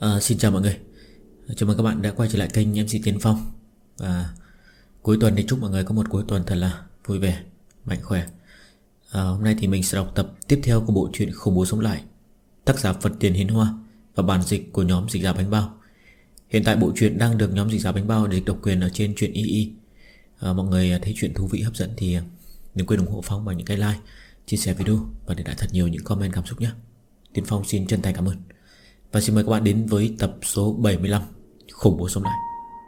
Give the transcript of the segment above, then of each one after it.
Xin chào mọi người. Chào mừng các bạn đã quay trở lại kênh MC Tiến Phong. Cuối tuần thì chúc mọi người có một cuối tuần thật là vui vẻ, mạnh khỏe. Hôm nay thì mình sẽ đọc tập tiếp theo của bộ truyện Khủng Bố Sống Lại, tác giả Phật Tiền Hiến Hoa và bản dịch của nhóm Dịch Giả Bánh Bao. Hiện tại bộ truyện đang được nhóm Dịch Giả Bánh Bao dịch độc quyền ở trên truyện II. Mọi người thấy truyện thú vị hấp dẫn thì đừng quên ủng hộ Phong bằng những cái like, chia sẻ video và để lại thật nhiều những comment cảm xúc nhé. Tiến Phong xin chân thành cảm ơn. Và xin mời các bạn đến với tập số 75 Khủng Bố Sống Lại.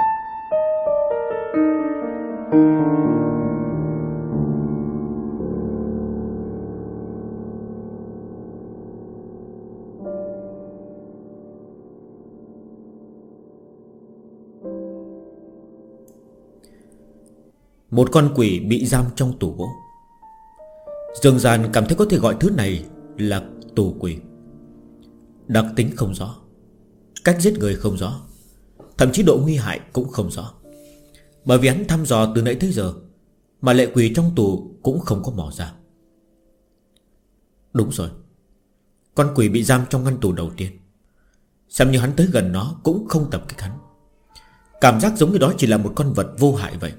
Một con quỷ bị giam trong tủ gỗ. Dương Gian cảm thấy có thể gọi thứ này là tù quỷ. Đặc tính không rõ, cách giết người không rõ, thậm chí độ nguy hại cũng không rõ. Bởi vì hắn thăm dò từ nãy tới giờ mà lệ quỷ trong tù cũng không có mò ra. Đúng rồi, con quỷ bị giam trong ngăn tù đầu tiên. Xem như hắn tới gần nó cũng không tập kích hắn. Cảm giác giống như đó chỉ là một con vật vô hại vậy.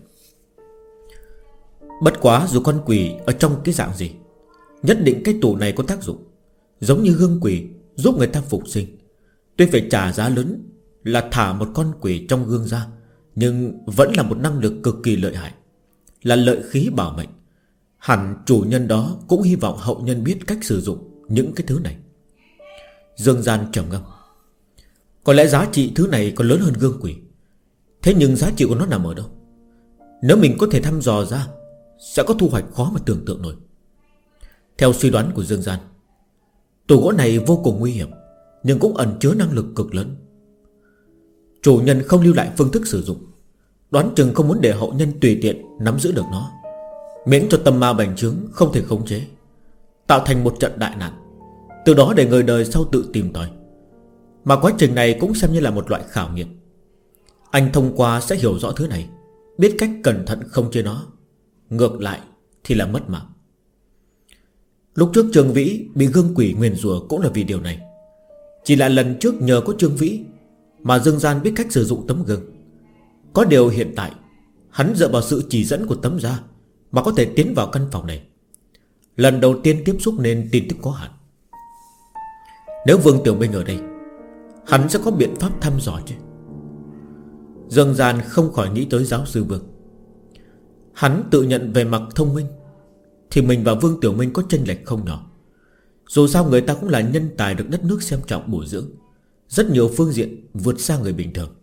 Bất quá dù con quỷ ở trong cái dạng gì, nhất định cái tù này có tác dụng. Giống như hương quỷ giúp người ta phục sinh. Tuy phải trả giá lớn là thả một con quỷ trong gương ra, nhưng vẫn là một năng lực cực kỳ lợi hại, là lợi khí bảo mệnh. Hẳn chủ nhân đó cũng hy vọng hậu nhân biết cách sử dụng những cái thứ này. Dương Gian trầm ngâm. Có lẽ giá trị thứ này còn lớn hơn gương quỷ. Thế nhưng giá trị của nó nằm ở đâu? Nếu mình có thể thăm dò ra, sẽ có thu hoạch khó mà tưởng tượng nổi. Theo suy đoán của Dương Gian, tủ gỗ này vô cùng nguy hiểm, nhưng cũng ẩn chứa năng lực cực lớn. Chủ nhân không lưu lại phương thức sử dụng, đoán chừng không muốn để hậu nhân tùy tiện nắm giữ được nó, miễn cho tâm ma bành trướng không thể khống chế, tạo thành một trận đại nạn, từ đó để người đời sau tự tìm tòi. Mà quá trình này cũng xem như là một loại khảo nghiệm. Anh thông qua sẽ hiểu rõ thứ này, biết cách cẩn thận không chế nó. Ngược lại thì là mất mạng. Lúc trước Trương Vĩ bị gương quỷ nguyền rủa cũng là vì điều này. Chỉ là lần trước nhờ có Trương Vĩ mà Dương Gian biết cách sử dụng tấm gương. Có điều hiện tại hắn dựa vào sự chỉ dẫn của tấm da mà có thể tiến vào căn phòng này. Lần đầu tiên tiếp xúc nên tin tức có hạn. Nếu Vương Tiểu Minh ở đây, hắn sẽ có biện pháp thăm dò chứ. Dương Gian không khỏi nghĩ tới giáo sư Vương. Hắn tự nhận về mặt thông minh thì mình và Vương Tiểu Minh có chênh lệch không nhỏ. Dù sao người ta cũng là nhân tài được đất nước xem trọng bồi dưỡng, rất nhiều phương diện vượt xa người bình thường.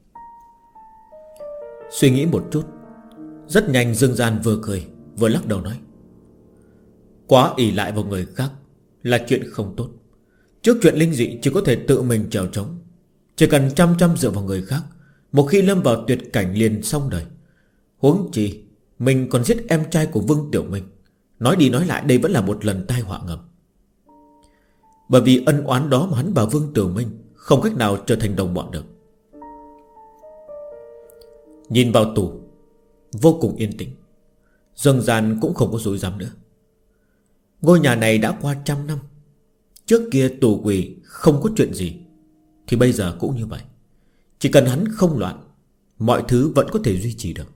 Suy nghĩ một chút, rất nhanh Dương Gian vừa cười vừa lắc đầu nói: quá ỷ lại vào người khác là chuyện không tốt. Trước chuyện linh dị chỉ có thể tự mình chèo trống. Chỉ cần chăm dựa vào người khác, một khi lâm vào tuyệt cảnh liền xong đời. Huống chi mình còn giết em trai của Vương Tiểu Minh. Nói đi nói lại đây vẫn là một lần tai họa ngầm. Bởi vì ân oán đó mà hắn và Vương Tiểu Minh không cách nào trở thành đồng bọn được. Nhìn vào tù vô cùng yên tĩnh, Dương Gian cũng không có dối dám nữa. Ngôi nhà này đã qua 100 năm. Trước kia tù quỷ không có chuyện gì, thì bây giờ cũng như vậy. Chỉ cần hắn không loạn, mọi thứ vẫn có thể duy trì được.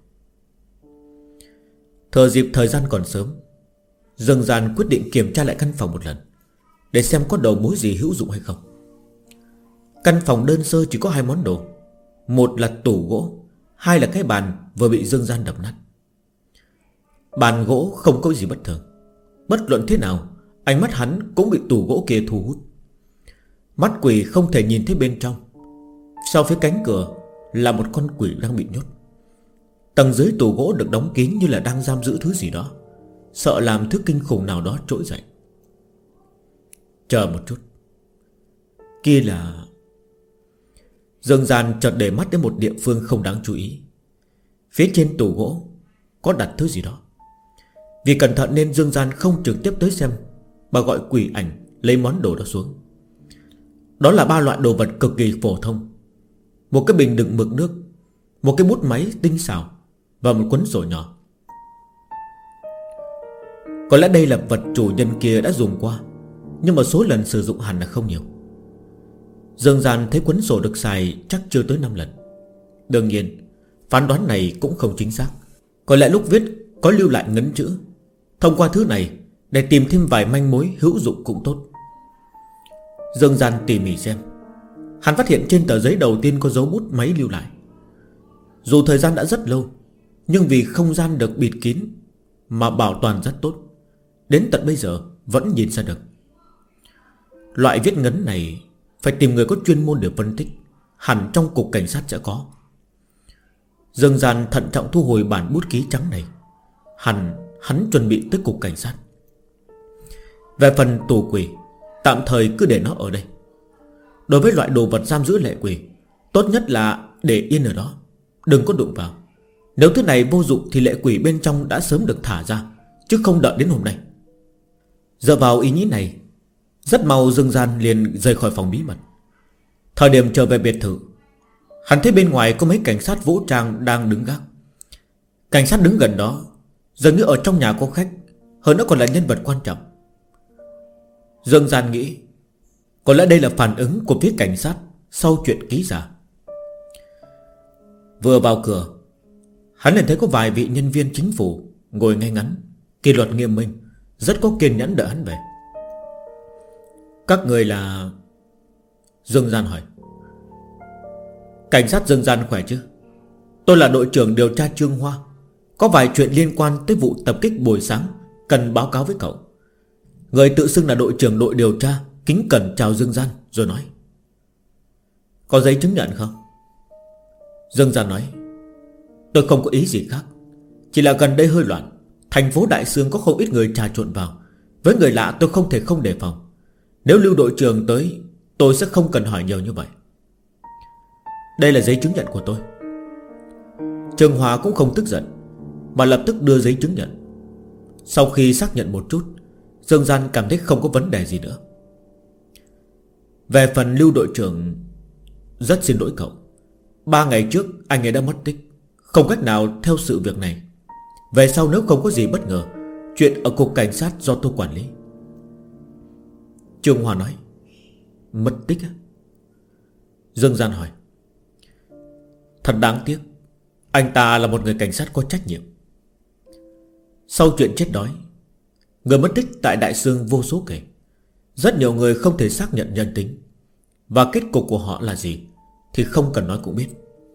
Thừa dịp thời gian còn sớm, Dương Gian quyết định kiểm tra lại căn phòng một lần, để xem có đầu mối gì hữu dụng hay không. Căn phòng đơn sơ chỉ có 2 món đồ. Một là tủ gỗ, 2 là cái bàn vừa bị Dương Gian đập nát. Bàn gỗ không có gì bất thường. Bất luận thế nào, ánh mắt hắn cũng bị tủ gỗ kia thu hút. Mắt quỷ không thể nhìn thấy bên trong. Sau phía cánh cửa là một con quỷ đang bị nhốt. Tầng dưới tủ gỗ được đóng kín như là đang giam giữ thứ gì đó, sợ làm thứ kinh khủng nào đó trỗi dậy. Chờ một chút, kia là... Dương Gian chợt để mắt đến một địa phương không đáng chú ý. Phía trên tủ gỗ có đặt thứ gì đó. Vì cẩn thận nên Dương Gian không trực tiếp tới xem, mà gọi quỷ ảnh lấy món đồ đó xuống. Đó là 3 loại đồ vật cực kỳ phổ thông. Một cái bình đựng mực nước, một cái bút máy tinh xảo và một cuốn sổ nhỏ. Có lẽ đây là vật chủ nhân kia đã dùng qua, nhưng mà số lần sử dụng hẳn là không nhiều. Dương Gian thấy cuốn sổ được xài chắc chưa tới 5 lần. Đương nhiên phán đoán này cũng không chính xác. Có lẽ lúc viết có lưu lại ngấn chữ. Thông qua thứ này để tìm thêm vài manh mối hữu dụng cũng tốt. Dương Gian tỉ mỉ xem. Hắn phát hiện trên tờ giấy đầu tiên có dấu bút máy lưu lại. Dù thời gian đã rất lâu, nhưng vì không gian được bịt kín mà bảo toàn rất tốt, đến tận bây giờ vẫn nhìn ra được. Loại viết ngấn này phải tìm người có chuyên môn để phân tích. Hẳn trong cục cảnh sát sẽ có. Dương Gian thận trọng thu hồi bản bút ký trắng này. Hắn chuẩn bị tới cục cảnh sát. Về phần tù quỷ, tạm thời cứ để nó ở đây. Đối với loại đồ vật giam giữ lệ quỷ, tốt nhất là để yên ở đó, đừng có đụng vào. Nếu thứ này vô dụng thì lệ quỷ bên trong đã sớm được thả ra, chứ không đợi đến hôm nay. Dựa vào ý nghĩ này, rất mau Dương Gian liền rời khỏi phòng bí mật. Thời điểm trở về biệt thự, hắn thấy bên ngoài có mấy cảnh sát vũ trang đang đứng gác. Cảnh sát đứng gần đó dường như ở trong nhà có khách, hơn nữa còn là nhân vật quan trọng. Dương Gian nghĩ có lẽ đây là phản ứng của phía cảnh sát sau chuyện ký giả. Vừa vào cửa, hắn liền thấy có vài vị nhân viên chính phủ ngồi ngay ngắn, kỷ luật nghiêm minh, rất có kiên nhẫn đợi hắn về. Các người là... Dương Gian hỏi. Cảnh sát Dương Gian khỏe chứ? Tôi là đội trưởng điều tra Trương Hoa. Có vài chuyện liên quan tới vụ tập kích buổi sáng cần báo cáo với cậu. Người tự xưng là đội trưởng đội điều tra kính cẩn chào Dương Gian rồi nói. Có giấy chứng nhận không? Dương Gian nói. Tôi không có ý gì khác, chỉ là gần đây hơi loạn. Thành phố Đại Sương có không ít người trà trộn vào. Với người lạ tôi không thể không đề phòng. Nếu Lưu đội trưởng tới, tôi sẽ không cần hỏi nhiều như vậy. Đây là giấy chứng nhận của tôi. Trương Hòa cũng không tức giận, mà lập tức đưa giấy chứng nhận. Sau khi xác nhận một chút, Dương Gian cảm thấy không có vấn đề gì nữa. Về phần Lưu đội trưởng, rất xin lỗi cậu. 3 ngày trước anh ấy đã mất tích, không cách nào theo sự việc này. Về sau nếu không có gì bất ngờ, chuyện ở cục cảnh sát do tôi quản lý. Trương Hòa nói. Mất tích á? Dương Gian hỏi. Thật đáng tiếc, anh ta là một người cảnh sát có trách nhiệm. Sau chuyện chết đói, người mất tích tại Đại Sương vô số kể. Rất nhiều người không thể xác nhận nhân tính, và kết cục của họ là gì thì không cần nói cũng biết.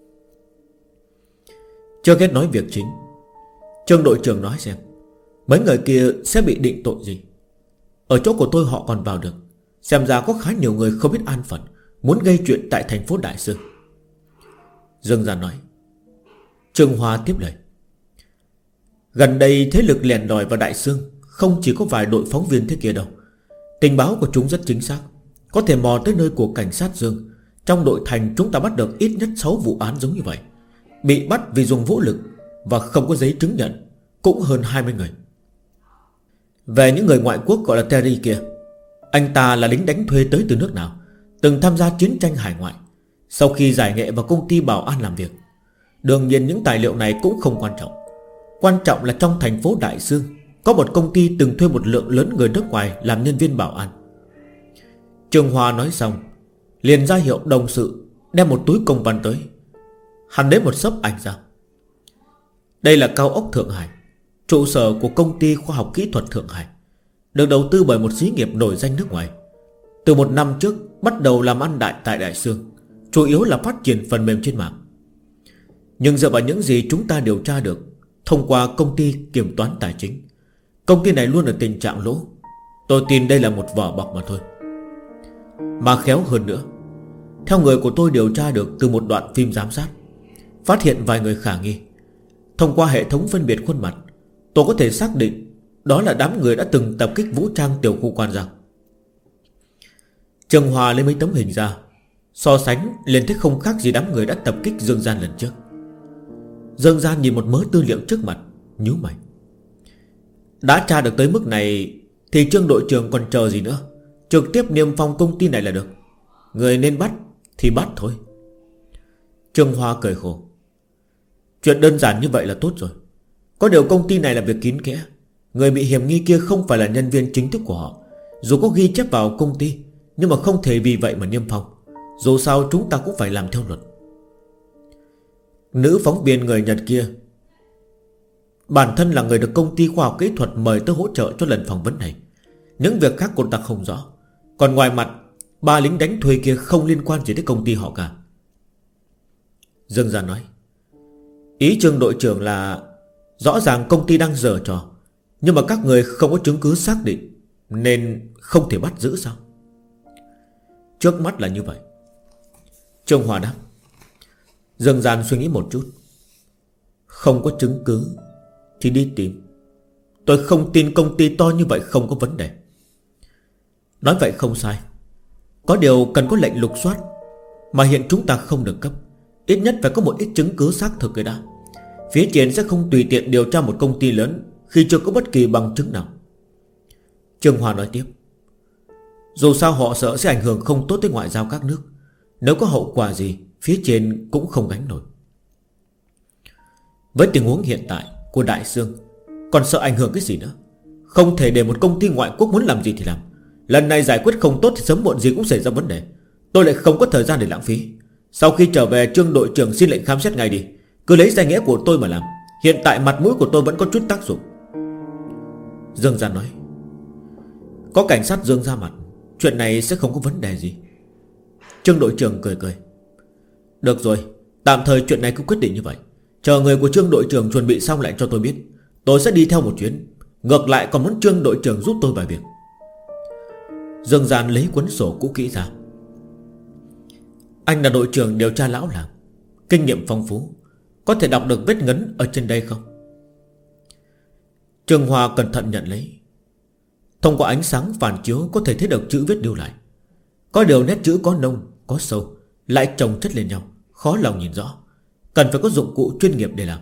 Chưa hết nói việc chính, Trương đội trưởng nói xem mấy người kia sẽ bị định tội gì. Ở chỗ của tôi họ còn vào được. Xem ra có khá nhiều người không biết an phận, muốn gây chuyện tại thành phố Đại Sương. Dương Gian nói. Trương Hoa tiếp lời. Gần đây thế lực lèn lỏi vào Đại Sương không chỉ có vài đội phóng viên thế kia đâu. Tình báo của chúng rất chính xác, có thể mò tới nơi của cảnh sát Dương. Trong đội thành chúng ta bắt được ít nhất 6 vụ án giống như vậy. Bị bắt vì dùng vũ lực và không có giấy chứng nhận cũng hơn 20 người. Về những người ngoại quốc gọi là Terry kia, anh ta là lính đánh thuê tới từ nước nào, từng tham gia chiến tranh hải ngoại, sau khi giải nghệ vào công ty bảo an làm việc. Đương nhiên những tài liệu này cũng không quan trọng. Quan trọng là trong thành phố Đại Sương có một công ty từng thuê một lượng lớn người nước ngoài làm nhân viên bảo an. Trương Hoa nói xong liền ra hiệu đồng sự đem một túi công văn tới. Hắn lấy một xấp ảnh ra. Đây là cao ốc Thượng Hải, trụ sở của công ty khoa học kỹ thuật Thượng Hải, được đầu tư bởi một xí nghiệp nổi danh nước ngoài. Từ 1 năm trước bắt đầu làm ăn đại tại Đại Sương, chủ yếu là phát triển phần mềm trên mạng. Nhưng dựa vào những gì chúng ta điều tra được thông qua công ty kiểm toán tài chính, công ty này luôn ở tình trạng lỗ. Tôi tin đây là một vỏ bọc mà thôi. Mà khéo hơn nữa, theo người của tôi điều tra được từ một đoạn phim giám sát, phát hiện vài người khả nghi. Thông qua hệ thống phân biệt khuôn mặt, tôi có thể xác định đó là đám người đã từng tập kích vũ trang tiểu khu Quan Giang. Trương Hòa lấy mấy tấm hình ra, so sánh liền thấy không khác gì đám người đã tập kích Dương Gian lần trước. Dương Gian nhìn một mớ tư liệu trước mặt, nhíu mày. Đã tra được tới mức này thì Trương đội trưởng còn chờ gì nữa, trực tiếp niêm phong công ty này là được. Người nên bắt thì bắt thôi. Trương Hoa cười khổ. Chuyện đơn giản như vậy là tốt rồi. Có điều công ty này là việc kín kẽ. Người bị hiểm nghi kia không phải là nhân viên chính thức của họ. Dù có ghi chép vào công ty, nhưng mà không thể vì vậy mà niêm phong. Dù sao chúng ta cũng phải làm theo luật. Nữ phóng viên người Nhật kia bản thân là người được công ty khoa học kỹ thuật mời tới hỗ trợ cho lần phỏng vấn này. Những việc khác cô ta không rõ. Còn ngoài mặt, ba lính đánh thuê kia không liên quan gì đến công ty họ cả. Dương Gia nói, ý Trương đội trưởng là rõ ràng công ty đang giở trò, nhưng mà các người không có chứng cứ xác định nên không thể bắt giữ sao? Trước mắt là như vậy. Trương Hòa đáp. Dương Gian suy nghĩ một chút. Không có chứng cứ thì đi tìm. Tôi không tin công ty to như vậy không có vấn đề. Nói vậy không sai. Có điều cần có lệnh lục soát, mà hiện chúng ta không được cấp. Ít nhất phải có một ít chứng cứ xác thực rồi đã. Phía trên sẽ không tùy tiện điều tra một công ty lớn khi chưa có bất kỳ bằng chứng nào. Trương Hòa nói tiếp. Dù sao họ sợ sẽ ảnh hưởng không tốt tới ngoại giao các nước. Nếu có hậu quả gì, phía trên cũng không gánh nổi. Với tình huống hiện tại của Đại Sương, còn sợ ảnh hưởng cái gì nữa? Không thể để một công ty ngoại quốc muốn làm gì thì làm. Lần này giải quyết không tốt thì sớm muộn gì cũng xảy ra vấn đề. Tôi lại không có thời gian để lãng phí. Sau khi trở về, Trương đội trưởng xin lệnh khám xét ngay đi. Cứ lấy danh nghĩa của tôi mà làm. Hiện tại mặt mũi của tôi vẫn có chút tác dụng. Dương Gia nói. Có cảnh sát Dương ra mặt, chuyện này sẽ không có vấn đề gì. Trương đội trưởng cười cười. Được rồi, tạm thời chuyện này cứ quyết định như vậy. Chờ người của Trương đội trưởng chuẩn bị xong lại cho tôi biết. Tôi sẽ đi theo một chuyến. Ngược lại còn muốn Trương đội trưởng giúp tôi vài việc. Dương Gian lấy cuốn sổ cũ kỹ ra. Anh là đội trưởng điều tra lão làng, kinh nghiệm phong phú, có thể đọc được vết ngấn ở trên đây không? Trương Hoa cẩn thận nhận lấy. Thông qua ánh sáng phản chiếu có thể thấy được chữ viết lưu lại. Có điều nét chữ có nông, có sâu, lại chồng chất lên nhau, khó lòng nhìn rõ. Cần phải có dụng cụ chuyên nghiệp để làm.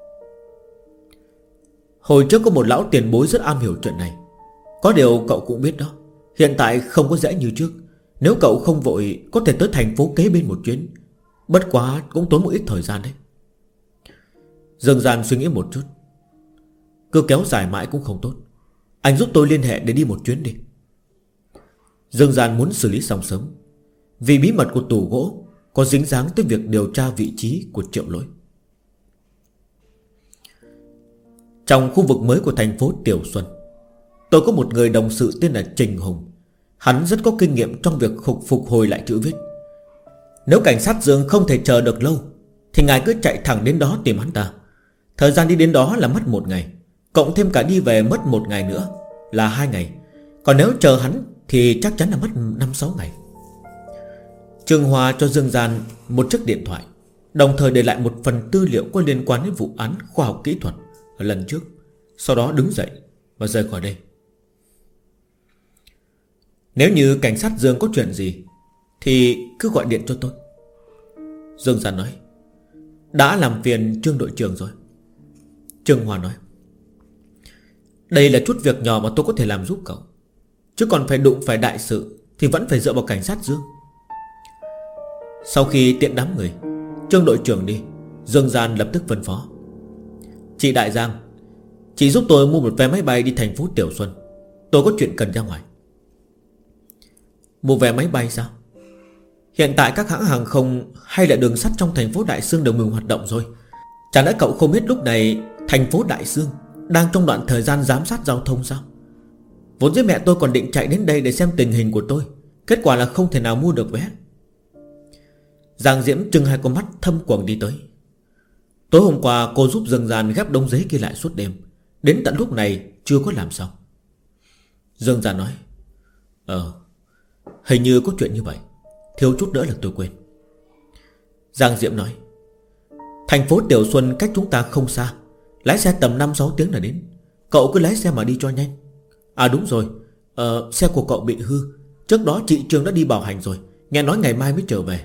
Hồi trước có một lão tiền bối rất am hiểu chuyện này. Có điều cậu cũng biết đó, hiện tại không có dễ như trước. Nếu cậu không vội, có thể tới thành phố kế bên một chuyến. Bất quá cũng tốn một ít thời gian đấy. Dương Gian suy nghĩ một chút. Cứ kéo dài mãi cũng không tốt. Anh giúp tôi liên hệ để đi một chuyến đi. Dương Gian muốn xử lý xong sớm, vì bí mật của tủ gỗ có dính dáng tới việc điều tra vị trí của Triệu Lỗi. Trong khu vực mới của thành phố Tiểu Xuân, tôi có một người đồng sự tên là Trình Hùng. Hắn rất có kinh nghiệm trong việc phục hồi lại chữ viết. Nếu cảnh sát Dương không thể chờ được lâu thì ngài cứ chạy thẳng đến đó tìm hắn ta. Thời gian đi đến đó là mất 1 ngày, cộng thêm cả đi về mất 1 ngày nữa là 2 ngày. Còn nếu chờ hắn thì chắc chắn là mất 5-6 ngày. Trương Hoa cho Dương Gian một chiếc điện thoại, đồng thời để lại một phần tư liệu có liên quan đến vụ án khoa học kỹ thuật ở lần trước. Sau đó đứng dậy và rời khỏi đây. Nếu như cảnh sát Dương có chuyện gì thì cứ gọi điện cho tôi. Dương Gian nói. Đã làm phiền Trương đội trưởng rồi. Trương Hoa nói. Đây là chút việc nhỏ mà tôi có thể làm giúp cậu, chứ còn phải đụng phải đại sự thì vẫn phải dựa vào cảnh sát Dương. Sau khi tiện đám người, Trương đội trưởng đi, Dương Gian lập tức phân phó. Chị Đại Giang, chị giúp tôi mua một vé máy bay đi thành phố Tiểu Xuân. Tôi có chuyện cần ra ngoài. Mua vé máy bay sao? Hiện tại các hãng hàng không hay là đường sắt trong thành phố Đại Sương đều ngừng hoạt động rồi. Chẳng lẽ cậu không biết lúc này thành phố Đại Sương đang trong đoạn thời gian giám sát giao thông sao? Vốn dĩ mẹ tôi còn định chạy đến đây để xem tình hình của tôi, kết quả là không thể nào mua được vé. Giang Diễm trừng 2 con mắt thâm quầng đi tới. Tối hôm qua cô giúp Dương Gian ghép đống giấy kia lại suốt đêm, đến tận lúc này chưa có làm xong. Dương Gian nói. Hình như có chuyện như vậy, thiếu chút nữa là tôi quên. Giang Diễm nói. Thành phố Tiểu Xuân cách chúng ta không xa, lái xe tầm 5-6 tiếng là đến. Cậu cứ lái xe mà đi cho nhanh. À đúng rồi, xe của cậu bị hư. Trước đó chị Trương đã đi bảo hành rồi, nghe nói ngày mai mới trở về.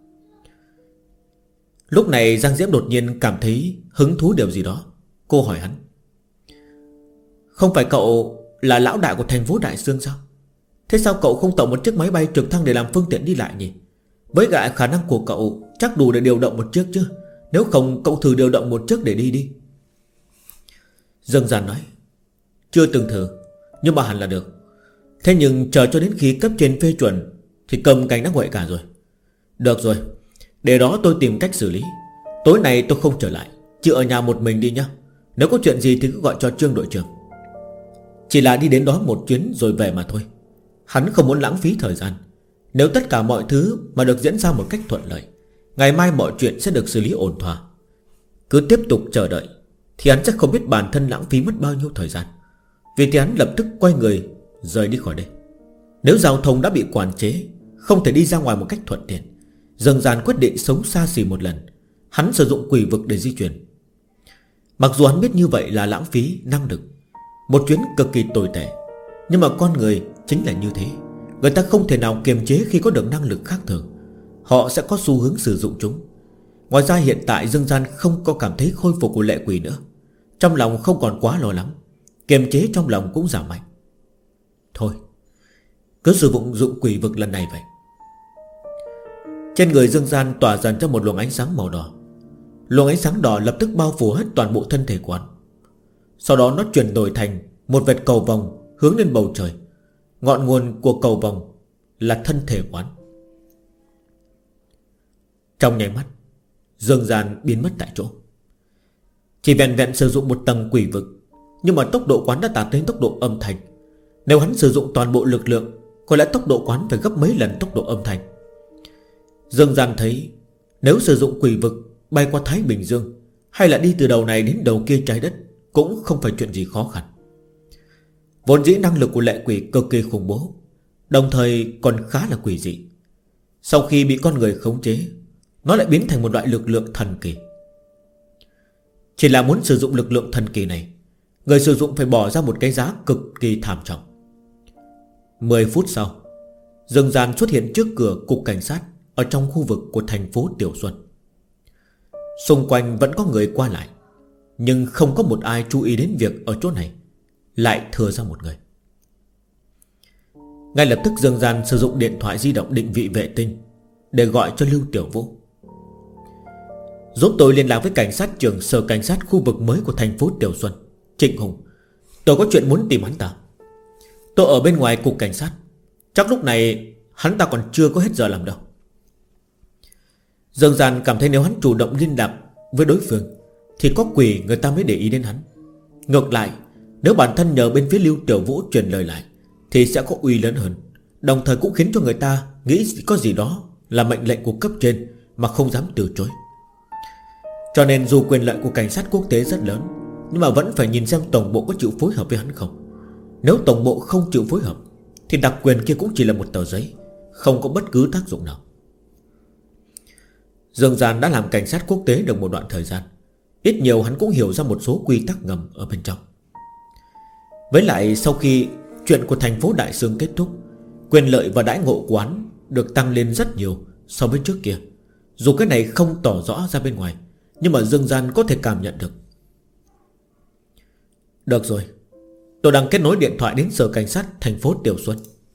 Lúc này Giang Diễm đột nhiên cảm thấy hứng thú điều gì đó. Cô hỏi hắn. Không phải cậu là lão đại của thành phố Đại Sương sao? Thế sao cậu không tạo một chiếc máy bay trực thăng để làm phương tiện đi lại nhỉ? Với lại khả năng của cậu chắc đủ để điều động một chiếc chứ. Nếu không cậu thử điều động một chiếc để đi đi. Dương Gian nói. Chưa từng thử, nhưng mà hẳn là được. Thế nhưng chờ cho đến khi cấp trên phê chuẩn thì cầm cành đã nguội cả rồi. Được rồi, để đó tôi tìm cách xử lý. Tối nay tôi không trở lại, chỉ ở nhà một mình đi nhá. Nếu có chuyện gì thì cứ gọi cho Trương đội trưởng. Chỉ là đi đến đó một chuyến rồi về mà thôi. Hắn không muốn lãng phí thời gian. Nếu tất cả mọi thứ mà được diễn ra một cách thuận lợi, ngày mai mọi chuyện sẽ được xử lý ổn thỏa. Cứ tiếp tục chờ đợi thì hắn sẽ không biết bản thân lãng phí mất bao nhiêu thời gian. Vì thế hắn lập tức quay người rời đi khỏi đây. Nếu giao thông đã bị quản chế, không thể đi ra ngoài một cách thuận tiện, Dương Gian quyết định sống xa xỉ một lần. Hắn sử dụng quỷ vực để di chuyển. Mặc dù hắn biết như vậy là lãng phí năng lực, một chuyến cực kỳ tồi tệ, nhưng mà con người chính là như thế. Người ta không thể nào kiềm chế khi có được năng lực khác thường. Họ sẽ có xu hướng sử dụng chúng. Ngoài ra hiện tại Dương Gian không có cảm thấy khôi phục của lệ quỷ nữa. Trong lòng không còn quá lo lắng, kiềm chế trong lòng cũng giảm mạnh. Thôi, cứ sử dụng quỷ vực lần này vậy. Trên người Dương Gian tỏa dần ra một luồng ánh sáng màu đỏ. Luồng ánh sáng đỏ lập tức bao phủ hết toàn bộ thân thể của hắn. Sau đó nó chuyển đổi thành một vệt cầu vồng hướng lên bầu trời. Ngọn nguồn của cầu vồng là thân thể của hắn. Trong nháy mắt, Dương Gian biến mất tại chỗ. Chỉ vẹn vẹn sử dụng một tầng quỷ vực, nhưng mà tốc độ quán đã đạt đến tốc độ âm thanh. Nếu hắn sử dụng toàn bộ lực lượng, có lẽ tốc độ quán phải gấp mấy lần tốc độ âm thanh. Dương Gian thấy nếu sử dụng quỷ vực bay qua Thái Bình Dương, hay là đi từ đầu này đến đầu kia trái đất, cũng không phải chuyện gì khó khăn. Vốn dĩ năng lực của lệ quỷ cực kỳ khủng bố, đồng thời còn khá là quỷ dị. Sau khi bị con người khống chế, nó lại biến thành một loại lực lượng thần kỳ. Chỉ là muốn sử dụng lực lượng thần kỳ này, người sử dụng phải bỏ ra một cái giá cực kỳ thảm trọng. 10 phút sau, Dương Gian xuất hiện trước cửa cục cảnh sát ở trong khu vực của thành phố Tiểu Xuân. Xung quanh vẫn có người qua lại, nhưng không có một ai chú ý đến việc ở chỗ này lại thừa ra một người. Ngay lập tức Dương Gian sử dụng điện thoại di động định vị vệ tinh để gọi cho Lưu Tiểu Vũ. Giúp tôi liên lạc với cảnh sát trưởng sở cảnh sát khu vực mới của thành phố Tiểu Xuân, Trịnh Hùng. Tôi có chuyện muốn tìm hắn ta. Tôi ở bên ngoài cục cảnh sát, chắc lúc này hắn ta còn chưa có hết giờ làm đâu. Dương Gian cảm thấy nếu hắn chủ động liên lạc với đối phương thì có quỷ người ta mới để ý đến hắn. Ngược lại, nếu bản thân nhờ bên phía Lưu Tiểu Vũ truyền lời lại thì sẽ có uy lớn hơn, đồng thời cũng khiến cho người ta nghĩ có gì đó là mệnh lệnh của cấp trên mà không dám từ chối. Cho nên dù quyền lợi của cảnh sát quốc tế rất lớn, nhưng mà vẫn phải nhìn xem tổng bộ có chịu phối hợp với hắn không. Nếu tổng bộ không chịu phối hợp thì đặc quyền kia cũng chỉ là một tờ giấy, không có bất cứ tác dụng nào. Dương Gian đã làm cảnh sát quốc tế được một đoạn thời gian, ít nhiều hắn cũng hiểu ra một số quy tắc ngầm ở bên trong. Với lại sau khi chuyện của thành phố Đại Sương kết thúc, quyền lợi và đãi ngộ của hắn được tăng lên rất nhiều so với trước kia. Dù cái này không tỏ rõ ra bên ngoài, nhưng mà Dương Gian có thể cảm nhận được. Được rồi, tôi đang kết nối điện thoại đến sở cảnh sát thành phố Tiểu Xuân.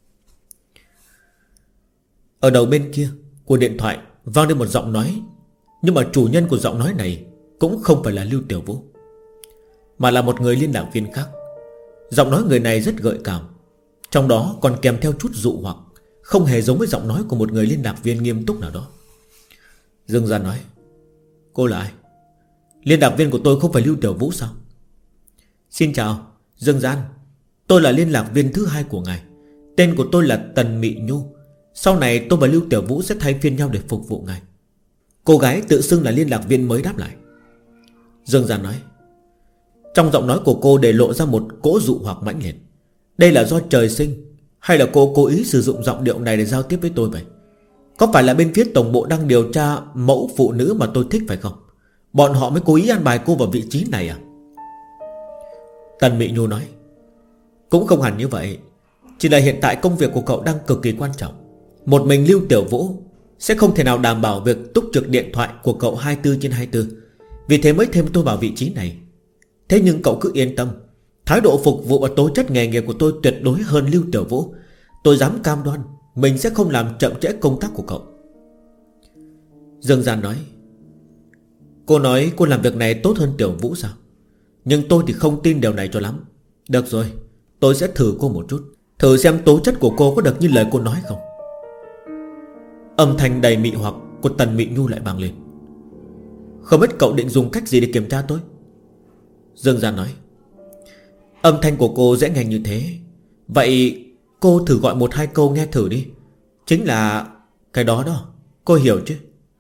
Ở đầu bên kia của điện thoại vang lên một giọng nói, nhưng mà chủ nhân của giọng nói này cũng không phải là Lưu Tiểu Vũ, mà là một người liên lạc viên khác. Giọng nói người này rất gợi cảm, trong đó còn kèm theo chút dụ hoặc, không hề giống với giọng nói của một người liên lạc viên nghiêm túc nào đó. Dương Gian nói: Cô là ai? Liên lạc viên của tôi không phải Lưu Tiểu Vũ sao? Xin chào, Dương Gian. Tôi là liên lạc viên thứ hai của ngài. Tên của tôi là Tần Mị Nhu. Sau này tôi và Lưu Tiểu Vũ sẽ thay phiên nhau để phục vụ ngài. Cô gái tự xưng là liên lạc viên mới đáp lại. Dương Gian nói: Trong giọng nói của cô để lộ ra một cỗ dụ hoặc mãnh liệt. Đây là do trời sinh, hay là cô cố ý sử dụng giọng điệu này để giao tiếp với tôi vậy? Có phải là bên phía tổng bộ đang điều tra mẫu phụ nữ mà tôi thích phải không? Bọn họ mới cố ý an bài cô vào vị trí này à? Tần Mị Nhu nói: Cũng không hẳn như vậy. Chỉ là hiện tại công việc của cậu đang cực kỳ quan trọng. Một mình Lưu Tiểu Vũ sẽ không thể nào đảm bảo việc túc trực điện thoại của cậu 24/24. Vì thế mới thêm tôi vào vị trí này. Thế nhưng cậu cứ yên tâm, thái độ phục vụ và tố chất nghề nghiệp của tôi tuyệt đối hơn Lưu Tiểu Vũ. Tôi dám cam đoan mình sẽ không làm chậm trễ công tác của cậu. Dương Gian nói: Cô nói cô làm việc này tốt hơn Tiểu Vũ sao? Nhưng tôi thì không tin điều này cho lắm. Được rồi, tôi sẽ thử cô một chút, thử xem tố chất của cô có được như lời cô nói không. Âm thanh đầy mị hoặc của Tần Mị Nhu lại vang lên. Không biết cậu định dùng cách gì để kiểm tra tôi? Dương Gian nói. Âm thanh của cô dễ nghe như thế, vậy cô thử gọi 1-2 câu nghe thử đi. Chính là cái đó đó, cô hiểu chứ?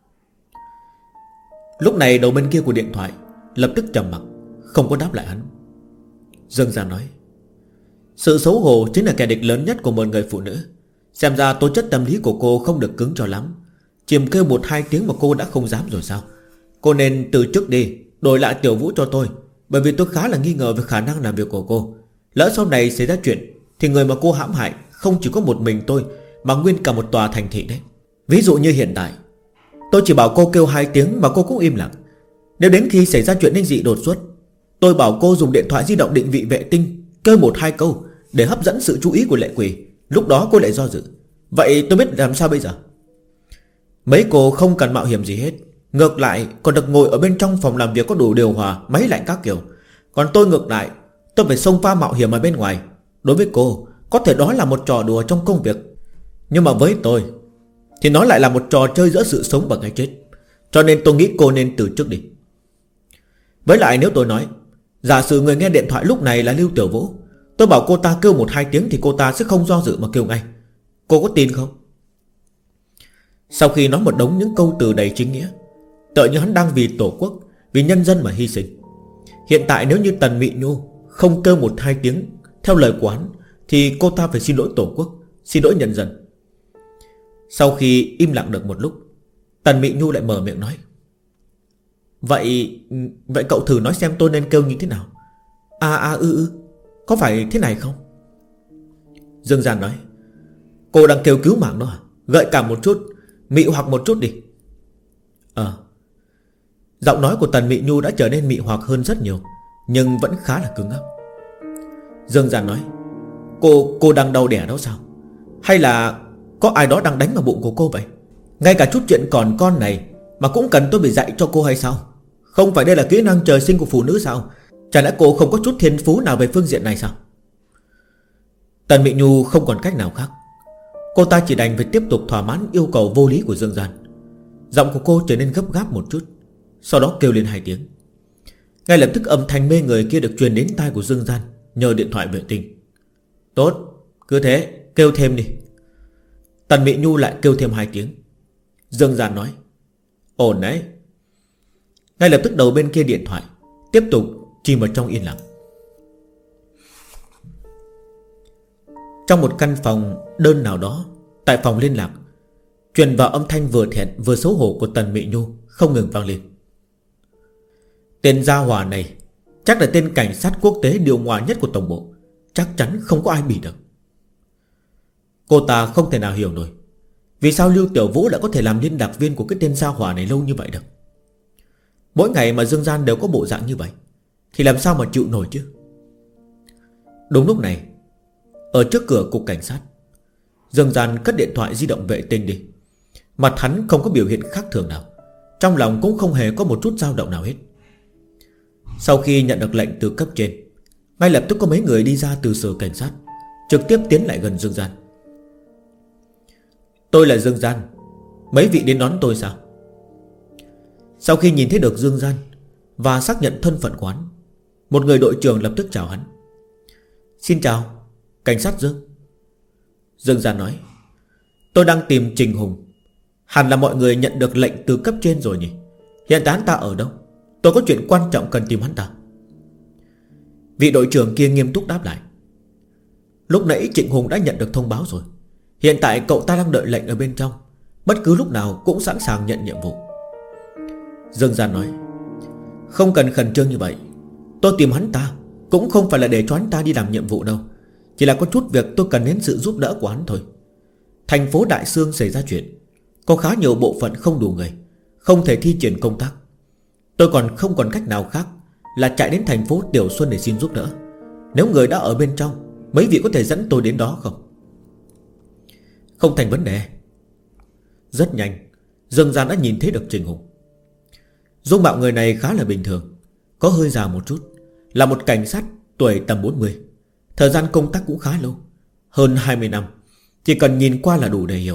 Lúc này đầu bên kia của điện thoại lập tức trầm mặc, không có đáp lại hắn. Dương Gian nói. Sự xấu hổ chính là kẻ địch lớn nhất của một người phụ nữ. Xem ra tố chất tâm lý của cô không được cứng cho lắm. Chìm kêu 1-2 tiếng mà cô đã không dám rồi sao? Cô nên từ chức đi, đổi lại Tiểu Vũ cho tôi. Bởi vì tôi khá là nghi ngờ về khả năng làm việc của cô. Lỡ sau này xảy ra chuyện thì người mà cô hãm hại không chỉ có một mình tôi, mà nguyên cả một tòa thành thị đấy. Ví dụ như hiện tại, tôi chỉ bảo cô kêu 2 tiếng mà cô cũng im lặng. Nếu đến khi xảy ra chuyện linh dị đột xuất, tôi bảo cô dùng điện thoại di động định vị vệ tinh, kêu 1-2 câu để hấp dẫn sự chú ý của Lệ Quỷ, lúc đó cô lại do dự. Vậy tôi biết làm sao bây giờ? Mấy cô không cần mạo hiểm gì hết, ngược lại còn được ngồi ở bên trong phòng làm việc có đủ điều hòa, máy lạnh các kiểu. Còn tôi ngược lại, tôi phải xông pha mạo hiểm ở bên ngoài. Đối với cô, có thể đó là một trò đùa trong công việc, nhưng mà với tôi thì nó lại là một trò chơi giữa sự sống và cái chết. Cho nên tôi nghĩ cô nên từ chức đi. Với lại nếu tôi nói, giả sử người nghe điện thoại lúc này là Lưu Tiểu Vũ, tôi bảo cô ta kêu 1-2 tiếng thì cô ta sẽ không do dự mà kêu ngay. Cô có tin không? Sau khi nói một đống những câu từ đầy chính nghĩa, tựa như hắn đang vì tổ quốc, vì nhân dân mà hy sinh. Hiện tại nếu như Tần Mị Nhu không kêu 1-2 tiếng theo lời của hắn, thì cô ta phải xin lỗi tổ quốc, xin lỗi nhân dân. Sau khi im lặng được một lúc, Tần Mị Nhu lại mở miệng nói. Vậy cậu thử nói xem tôi nên kêu như thế nào? Có phải thế này không? Dương Gian nói. Cô đang kêu cứu mạng đó à? Gợi cảm một chút, mị hoặc một chút đi. Giọng nói của Tần Mị Nhu đã trở nên mị hoặc hơn rất nhiều, nhưng vẫn khá là cứng ắc. Dương Gian nói. Cô đang đau đẻ đó sao? Hay là có ai đó đang đánh vào bụng của cô vậy? Ngay cả chút chuyện còn con này mà cũng cần tôi bị dạy cho cô hay sao? Không phải đây là kỹ năng trời sinh của phụ nữ sao? Chả lẽ cô không có chút thiên phú nào về phương diện này sao? Tần Mị Nhu không còn cách nào khác. Cô ta chỉ đành phải tiếp tục thỏa mãn yêu cầu vô lý của Dương Gian. Giọng của cô trở nên gấp gáp một chút, sau đó kêu lên 2 tiếng. Ngay lập tức âm thanh mê người kia được truyền đến tai của Dương Gian nhờ điện thoại vệ tinh. Tốt, cứ thế, kêu thêm đi. Tần Mị Nhu lại kêu thêm 2 tiếng. Dương Gian nói. Ổn đấy. Ngay lập tức đầu bên kia điện thoại tiếp tục chìm vào trong yên lặng. Trong một căn phòng đơn nào đó, tại phòng liên lạc, truyền vào âm thanh vừa thẹn vừa xấu hổ của Tần Mị Nhu không ngừng vang lên. Tên gia hỏa này chắc là tên cảnh sát quốc tế điều hòa nhất của tổng bộ, chắc chắn không có ai bị được. Cô ta không thể nào hiểu nổi vì sao Lưu Tiểu Vũ lại có thể làm liên lạc viên của cái tên gia hỏa này lâu như vậy được. Mỗi ngày mà Dương Gian đều có bộ dạng như vậy thì làm sao mà chịu nổi chứ. Đúng lúc này, ở trước cửa cục cảnh sát, Dương Gian cất điện thoại di động vệ tinh đi. Mặt hắn không có biểu hiện khác thường nào, trong lòng cũng không hề có một chút dao động nào hết. Sau khi nhận được lệnh từ cấp trên, ngay lập tức có mấy người đi ra từ sở cảnh sát, trực tiếp tiến lại gần Dương Gian. Tôi là Dương Gian, mấy vị đến đón tôi sao? Sau khi nhìn thấy được Dương Gian và xác nhận thân phận của hắn, một người đội trưởng lập tức chào hắn. Xin chào, cảnh sát Dương. Dương Gian nói. Tôi đang tìm Trình Hùng. Hẳn là mọi người nhận được lệnh từ cấp trên rồi nhỉ? Hiện tại hắn ta ở đâu? Tôi có chuyện quan trọng cần tìm hắn ta. Vị đội trưởng kia nghiêm túc đáp lại. Lúc nãy Trịnh Hùng đã nhận được thông báo rồi. Hiện tại cậu ta đang đợi lệnh ở bên trong, bất cứ lúc nào cũng sẵn sàng nhận nhiệm vụ. Dương Gian nói. Không cần khẩn trương như vậy. Tôi tìm hắn ta cũng không phải là để cho hắn ta đi làm nhiệm vụ đâu, chỉ là có chút việc tôi cần đến sự giúp đỡ của hắn thôi. Thành phố Đại Sương xảy ra chuyện, có khá nhiều bộ phận không đủ người, không thể thi triển công tác. Tôi còn không còn cách nào khác là chạy đến thành phố Tiểu Xuân để xin giúp đỡ. Nếu người đã ở bên trong, mấy vị có thể dẫn tôi đến đó không? Không thành vấn đề. Rất nhanh, Dương Gian đã nhìn thấy được Trình Hùng. Dung mạo người này khá là bình thường, có hơi già một chút, là một cảnh sát tuổi tầm 40. Thời gian công tác cũng khá lâu, hơn 20 năm. Chỉ cần nhìn qua là đủ để hiểu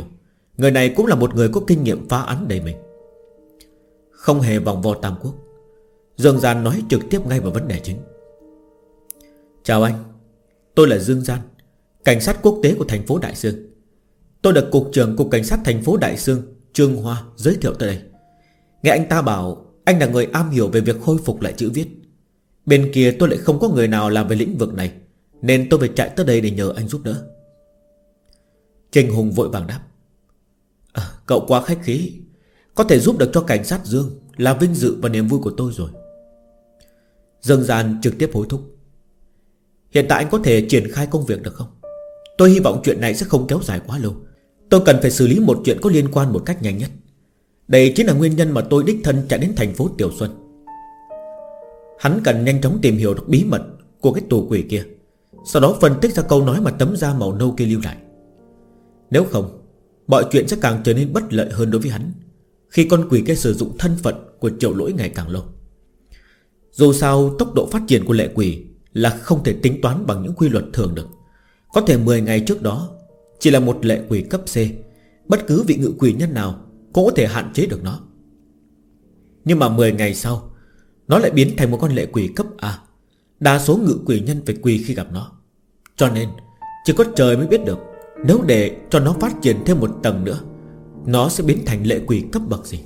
Người này cũng là một người có kinh nghiệm phá án đầy mình. Không hề vòng vo tam quốc, Dương Gian nói trực tiếp ngay vào vấn đề chính. Chào anh, tôi là Dương Gian, cảnh sát quốc tế của thành phố Đại Sương. Tôi được cục trưởng cục cảnh sát thành phố Đại Sương Trương Hoa giới thiệu tới đây. Nghe anh ta bảo anh là người am hiểu về việc khôi phục lại chữ viết. Bên kia tôi lại không có người nào làm về lĩnh vực này, nên tôi phải chạy tới đây để nhờ anh giúp đỡ. Trình Hùng vội vàng đáp: Cậu quá khách khí. Có thể giúp được cho cảnh sát Dương là vinh dự và niềm vui của tôi rồi. Dương Gian trực tiếp hối thúc: Hiện tại anh có thể triển khai công việc được không? Tôi hy vọng chuyện này sẽ không kéo dài quá lâu. Tôi cần phải xử lý một chuyện có liên quan một cách nhanh nhất. Đây chính là nguyên nhân mà tôi đích thân chạy đến thành phố Tiểu Xuân. Hắn cần nhanh chóng tìm hiểu được bí mật của cái tù quỷ kia, sau đó phân tích ra câu nói mà tấm da màu nâu kia lưu lại. Nếu không, mọi chuyện sẽ càng trở nên bất lợi hơn đối với hắn, khi con quỷ kia sử dụng thân phận của Triệu Lỗi ngày càng lâu. Dù sao tốc độ phát triển của lệ quỷ là không thể tính toán bằng những quy luật thường được. Có thể 10 ngày trước đó chỉ là một lệ quỷ cấp C, bất cứ vị ngự quỷ nhân nào cũng có thể hạn chế được nó. Nhưng mà 10 ngày sau, nó lại biến thành một con lệ quỷ cấp A. Đa số ngự quỷ nhân phải quỳ khi gặp nó. Cho nên chỉ có trời mới biết được nếu để cho nó phát triển thêm một tầng nữa, nó sẽ biến thành lệ quỷ cấp bậc gì.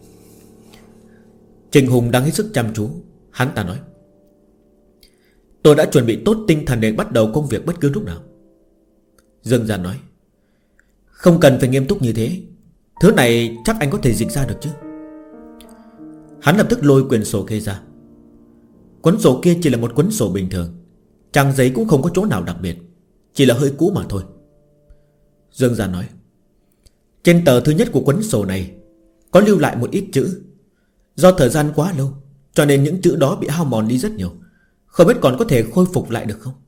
Trình Hùng đang hết sức chăm chú. Hắn ta nói: Tôi đã chuẩn bị tốt tinh thần để bắt đầu công việc bất cứ lúc nào. Dương Gian nói: Không cần phải nghiêm túc như thế. Thứ này chắc anh có thể dịch ra được chứ? Hắn lập tức lôi quyển sổ kia ra. Cuốn sổ kia chỉ là một cuốn sổ bình thường, trang giấy cũng không có chỗ nào đặc biệt, chỉ là hơi cũ mà thôi. Dương Gian nói: Trên tờ thứ nhất của cuốn sổ này có lưu lại một ít chữ. Do thời gian quá lâu, cho nên những chữ đó bị hao mòn đi rất nhiều. Không biết còn có thể khôi phục lại được không?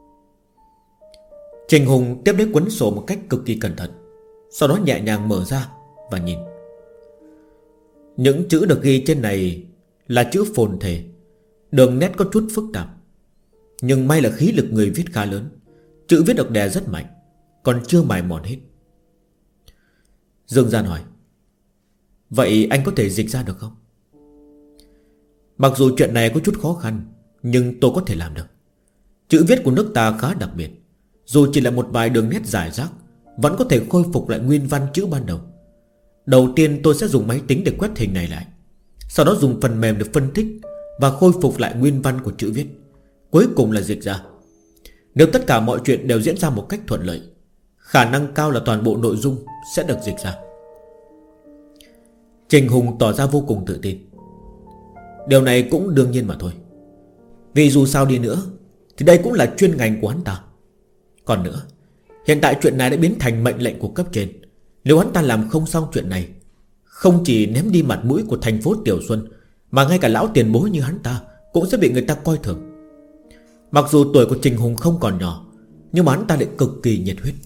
Trình Hùng tiếp lấy cuốn sổ một cách cực kỳ cẩn thận, sau đó nhẹ nhàng mở ra và nhìn. Những chữ được ghi trên này là chữ phồn thể, đường nét có chút phức tạp, nhưng may là khí lực người viết khá lớn. Chữ viết được đè rất mạnh, còn chưa mài mòn hết. Dương Gian hỏi: Vậy anh có thể dịch ra được không? Mặc dù chuyện này có chút khó khăn, nhưng tôi có thể làm được. Chữ viết của nước ta khá đặc biệt, dù chỉ là một vài đường nét rải rác, vẫn có thể khôi phục lại nguyên văn chữ ban đầu. Đầu tiên tôi sẽ dùng máy tính để quét hình này lại, sau đó dùng phần mềm để phân tích và khôi phục lại nguyên văn của chữ viết, cuối cùng là dịch ra. Nếu tất cả mọi chuyện đều diễn ra một cách thuận lợi, khả năng cao là toàn bộ nội dung sẽ được dịch ra. Trình Hùng tỏ ra vô cùng tự tin. Điều này cũng đương nhiên mà thôi, vì dù sao đi nữa thì đây cũng là chuyên ngành của hắn ta. Còn nữa, hiện tại chuyện này đã biến thành mệnh lệnh của cấp trên. Nếu hắn ta làm không xong chuyện này, không chỉ ném đi mặt mũi của thành phố Tiểu Xuân, mà ngay cả lão tiền bối như hắn ta cũng sẽ bị người ta coi thường. Mặc dù tuổi của Trình Hùng không còn nhỏ, nhưng mà hắn ta lại cực kỳ nhiệt huyết.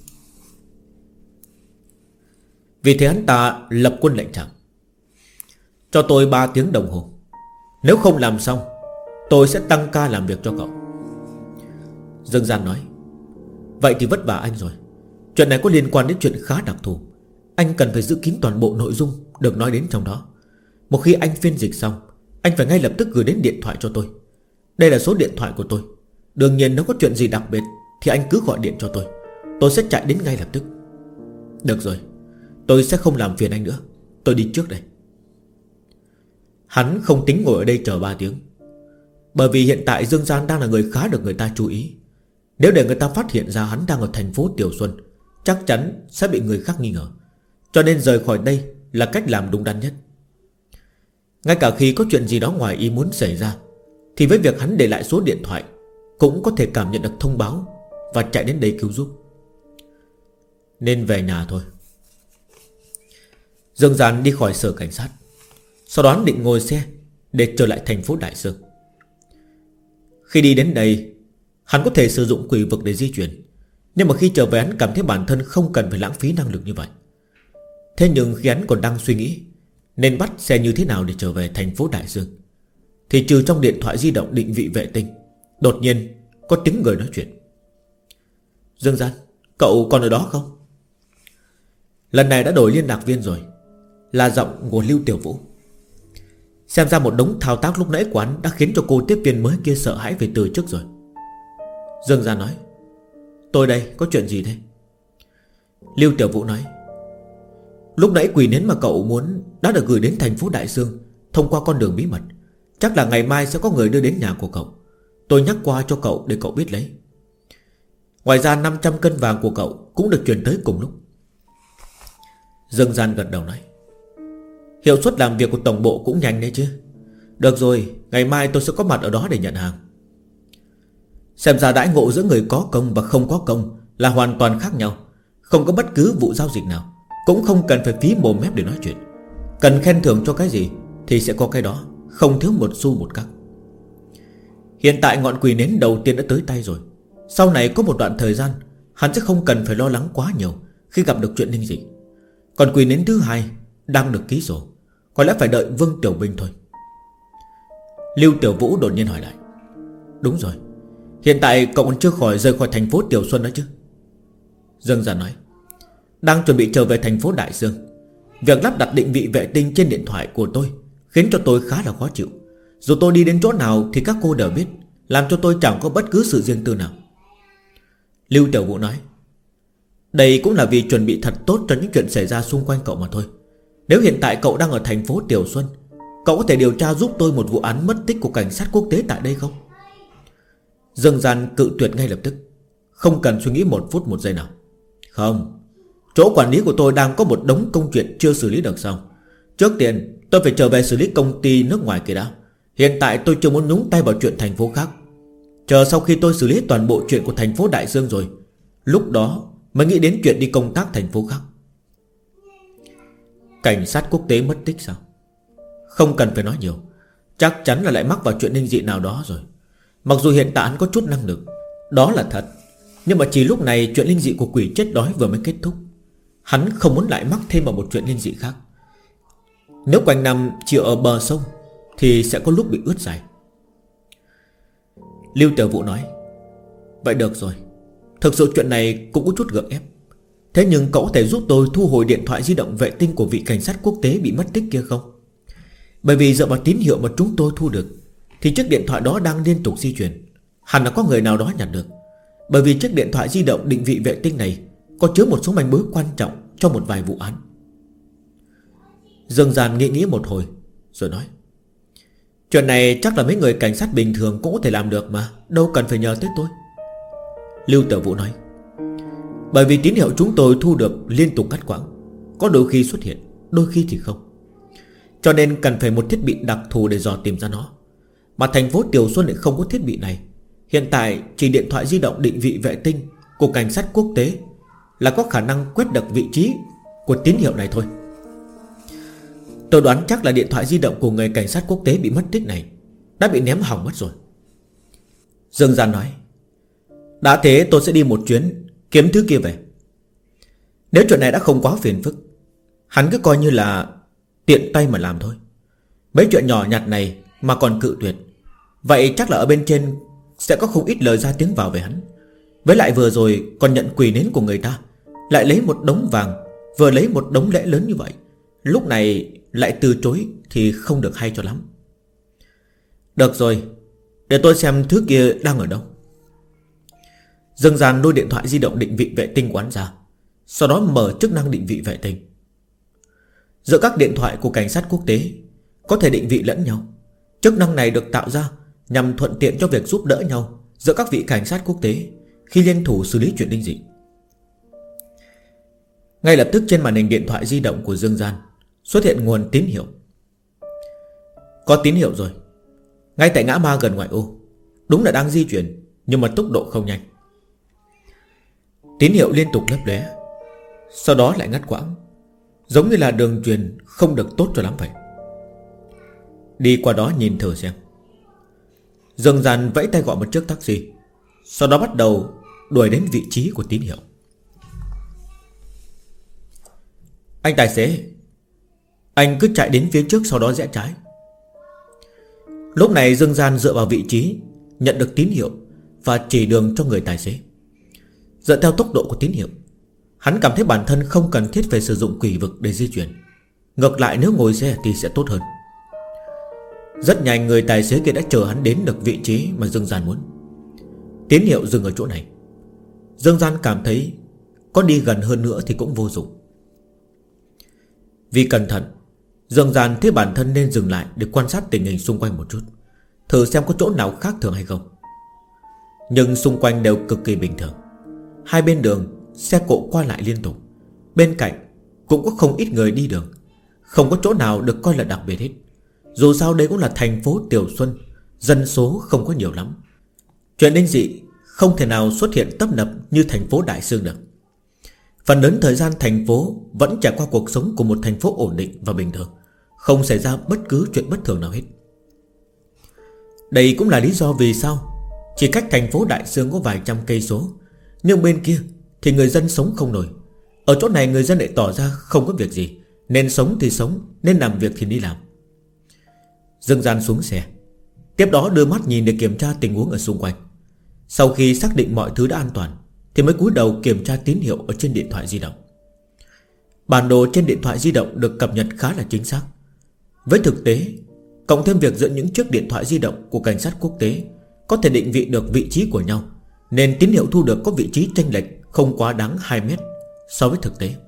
Vì thế hắn ta lập quân lệnh trạng: Cho tôi 3 tiếng đồng hồ. Nếu không làm xong, tôi sẽ tăng ca làm việc cho cậu. Dương Gian nói: Vậy thì vất vả anh rồi. Chuyện này có liên quan đến chuyện khá đặc thù, anh cần phải giữ kín toàn bộ nội dung được nói đến trong đó. Một khi anh phiên dịch xong, anh phải ngay lập tức gửi đến điện thoại cho tôi. Đây là số điện thoại của tôi. Đương nhiên nếu có chuyện gì đặc biệt thì anh cứ gọi điện cho tôi sẽ chạy đến ngay lập tức. Được rồi, tôi sẽ không làm phiền anh nữa. Tôi đi trước đây. Hắn không tính ngồi ở đây chờ 3 tiếng, bởi vì hiện tại Dương Gian đang là người khá được người ta chú ý. Nếu để người ta phát hiện ra hắn đang ở thành phố Tiểu Xuân, chắc chắn sẽ bị người khác nghi ngờ. Cho nên rời khỏi đây là cách làm đúng đắn nhất. Ngay cả khi có chuyện gì đó ngoài ý muốn xảy ra, thì với việc hắn để lại số điện thoại, cũng có thể cảm nhận được thông báo và chạy đến đây cứu giúp. Nên về nhà thôi. Dương Gian đi khỏi sở cảnh sát, sau đó hắn định ngồi xe để trở lại thành phố Đại Sương. Khi đi đến đây, hắn có thể sử dụng quỷ vực để di chuyển, nhưng mà khi trở về hắn cảm thấy bản thân không cần phải lãng phí năng lực như vậy. Thế nhưng khi hắn còn đang suy nghĩ nên bắt xe như thế nào để trở về thành phố Đại Sương, thì trừ trong điện thoại di động định vị vệ tinh, đột nhiên có tiếng người nói chuyện. Dương Gian, cậu còn ở đó không? Lần này đã đổi liên lạc viên rồi, là giọng của Lưu Tiểu Vũ. Xem ra một đống thao tác lúc nãy của hắn đã khiến cho cô tiếp viên mới kia sợ hãi về từ trước rồi. Dương Gian nói: tôi đây, có chuyện gì thế? Lưu Tiểu Vũ nói: lúc nãy quỷ nến mà cậu muốn đã được gửi đến thành phố Đại Dương thông qua con đường bí mật. Chắc là ngày mai sẽ có người đưa đến nhà của cậu. Tôi nhắc qua cho cậu để cậu biết lấy. Ngoài ra 500 cân vàng của cậu cũng được chuyển tới cùng lúc. Dương Gian gật đầu nói: hiệu suất làm việc của tổng bộ cũng nhanh đấy chứ. Được rồi, ngày mai tôi sẽ có mặt ở đó để nhận hàng. Xem ra đãi ngộ giữa người có công và không có công là hoàn toàn khác nhau. Không có bất cứ vụ giao dịch nào, cũng không cần phải phí mồm mép để nói chuyện. Cần khen thưởng cho cái gì thì sẽ có cái đó, không thiếu một xu một cắc. Hiện tại ngọn quỷ nến đầu tiên đã tới tay rồi. Sau này có một đoạn thời gian hắn sẽ không cần phải lo lắng quá nhiều khi gặp được chuyện linh dị. Còn quỷ nến thứ hai đang được ký sổ, có lẽ phải đợi Vương Tiểu Binh thôi. Lưu Tiểu Vũ đột nhiên hỏi lại: đúng rồi, hiện tại cậu còn chưa rời khỏi thành phố Tiểu Xuân đó chứ? Dương Gian nói: đang chuẩn bị trở về thành phố Đại Dương. Việc lắp đặt định vị vệ tinh trên điện thoại của tôi khiến cho tôi khá là khó chịu. Dù tôi đi đến chỗ nào thì các cô đều biết, làm cho tôi chẳng có bất cứ sự riêng tư nào. Lưu Tiểu Vũ nói: đây cũng là vì chuẩn bị thật tốt cho những chuyện xảy ra xung quanh cậu mà thôi. Nếu hiện tại cậu đang ở thành phố Tiểu Xuân, cậu có thể điều tra giúp tôi một vụ án mất tích của cảnh sát quốc tế tại đây không? Dương Gian cự tuyệt ngay lập tức, không cần suy nghĩ một phút một giây nào. Không, chỗ quản lý của tôi đang có một đống công chuyện chưa xử lý được xong. Trước tiên tôi phải trở về xử lý công ty nước ngoài kia đã. Hiện tại tôi chưa muốn nhúng tay vào chuyện thành phố khác. Chờ sau khi tôi xử lý toàn bộ chuyện của thành phố Đại Dương rồi, lúc đó mới nghĩ đến chuyện đi công tác thành phố khác. Cảnh sát quốc tế mất tích sao? Không cần phải nói nhiều, chắc chắn là lại mắc vào chuyện linh dị nào đó rồi. Mặc dù hiện tại anh có chút năng lực, đó là thật, nhưng mà chỉ lúc này chuyện linh dị của quỷ chết đói vừa mới kết thúc. Hắn không muốn lại mắc thêm vào một chuyện linh dị khác. Nếu quanh năm chỉ ở bờ sông thì sẽ có lúc bị ướt dài. Lưu Tiểu Vũ nói: vậy được rồi, thực sự chuyện này cũng có chút gượng ép. Thế nhưng cậu có thể giúp tôi thu hồi điện thoại di động vệ tinh của vị cảnh sát quốc tế bị mất tích kia không? Bởi vì dựa vào tín hiệu mà chúng tôi thu được thì chiếc điện thoại đó đang liên tục di chuyển. Hẳn là có người nào đó nhặt được. Bởi vì chiếc điện thoại di động định vị vệ tinh này có chứa một số manh mối quan trọng cho một vài vụ án. Dương Gian nghĩ một hồi rồi nói: chuyện này chắc là mấy người cảnh sát bình thường cũng có thể làm được mà, đâu cần phải nhờ tới tôi. Lưu Tiểu Vũ nói: bởi vì tín hiệu chúng tôi thu được liên tục ngắt quãng, có đôi khi xuất hiện, đôi khi thì không. Cho nên cần phải một thiết bị đặc thù để dò tìm ra nó. Mà thành phố Tiểu Xuân lại không có thiết bị này. Hiện tại chỉ điện thoại di động định vị vệ tinh của cảnh sát quốc tế là có khả năng quét được vị trí của tín hiệu này thôi. Tôi đoán chắc là điện thoại di động của người cảnh sát quốc tế bị mất tích này đã bị ném hỏng mất rồi. Dương Gian nói: đã thế tôi sẽ đi một chuyến kiếm thứ kia về. Nếu chuyện này đã không quá phiền phức, hắn cứ coi như là tiện tay mà làm thôi. Mấy chuyện nhỏ nhặt này mà còn cự tuyệt, vậy chắc là ở bên trên sẽ có không ít lời ra tiếng vào về hắn. Với lại vừa rồi còn nhận quỳ nến của người ta, lại lấy một đống vàng, vừa lấy một đống lễ lớn như vậy, lúc này lại từ chối thì không được hay cho lắm. Được rồi, để tôi xem thứ kia đang ở đâu. Dương Gian lôi điện thoại di động định vị vệ tinh của hắn ra, sau đó mở chức năng định vị vệ tinh. Giữa các điện thoại của cảnh sát quốc tế có thể định vị lẫn nhau. Chức năng này được tạo ra nhằm thuận tiện cho việc giúp đỡ nhau giữa các vị cảnh sát quốc tế khi liên thủ xử lý chuyện linh dị. Ngay lập tức trên màn hình điện thoại di động của Dương Gian xuất hiện nguồn tín hiệu. Có tín hiệu rồi. Ngay tại ngã ba gần ngoại ô. Đúng là đang di chuyển, nhưng mà tốc độ không nhanh. Tín hiệu liên tục lấp lóe, sau đó lại ngắt quãng, giống như là đường truyền không được tốt cho lắm vậy. Đi qua đó nhìn thử xem. Dương Gian vẫy tay gọi một chiếc taxi, sau đó bắt đầu đuổi đến vị trí của tín hiệu. Anh tài xế, anh cứ chạy đến phía trước, sau đó rẽ trái. Lúc này Dương Gian dựa vào vị trí nhận được tín hiệu và chỉ đường cho người tài xế. Dựa theo tốc độ của tín hiệu, Hắn cảm thấy bản thân không cần thiết phải sử dụng quỷ vực để di chuyển. Ngược lại nếu ngồi xe thì sẽ tốt hơn. Rất nhanh người tài xế kia đã chờ hắn đến được vị trí mà Dương Gian muốn. Tín hiệu dừng ở chỗ này. Dương Gian cảm thấy có đi gần hơn nữa thì cũng vô dụng. Vì cẩn thận, Dương Gian thấy bản thân nên dừng lại để quan sát tình hình xung quanh một chút, thử xem có chỗ nào khác thường hay không. Nhưng xung quanh đều cực kỳ bình thường. Hai bên đường xe cộ qua lại liên tục. Bên cạnh cũng có không ít người đi đường. Không có chỗ nào được coi là đặc biệt hết. Dù sao đây cũng là thành phố Tiểu Xuân, dân số không có nhiều lắm. Chuyện linh dị không thể nào xuất hiện tấp nập như thành phố Đại Sương được. Phần lớn thời gian thành phố vẫn trải qua cuộc sống của một thành phố ổn định và bình thường, không xảy ra bất cứ chuyện bất thường nào hết. Đây cũng là lý do vì sao chỉ cách thành phố Đại Sương có vài trăm cây số, nhưng bên kia thì người dân sống không nổi. Ở chỗ này người dân lại tỏ ra không có việc gì, nên sống thì sống, nên làm việc thì đi làm. Dương Gian xuống xe, tiếp đó đưa mắt nhìn để kiểm tra tình huống ở xung quanh. Sau khi xác định mọi thứ đã an toàn thì mới cúi đầu kiểm tra tín hiệu ở trên điện thoại di động. Bản đồ trên điện thoại di động được cập nhật khá là chính xác. Với thực tế, cộng thêm việc giữa những chiếc điện thoại di động của cảnh sát quốc tế có thể định vị được vị trí của nhau, nên tín hiệu thu được có vị trí chênh lệch không quá đáng 2 mét so với thực tế.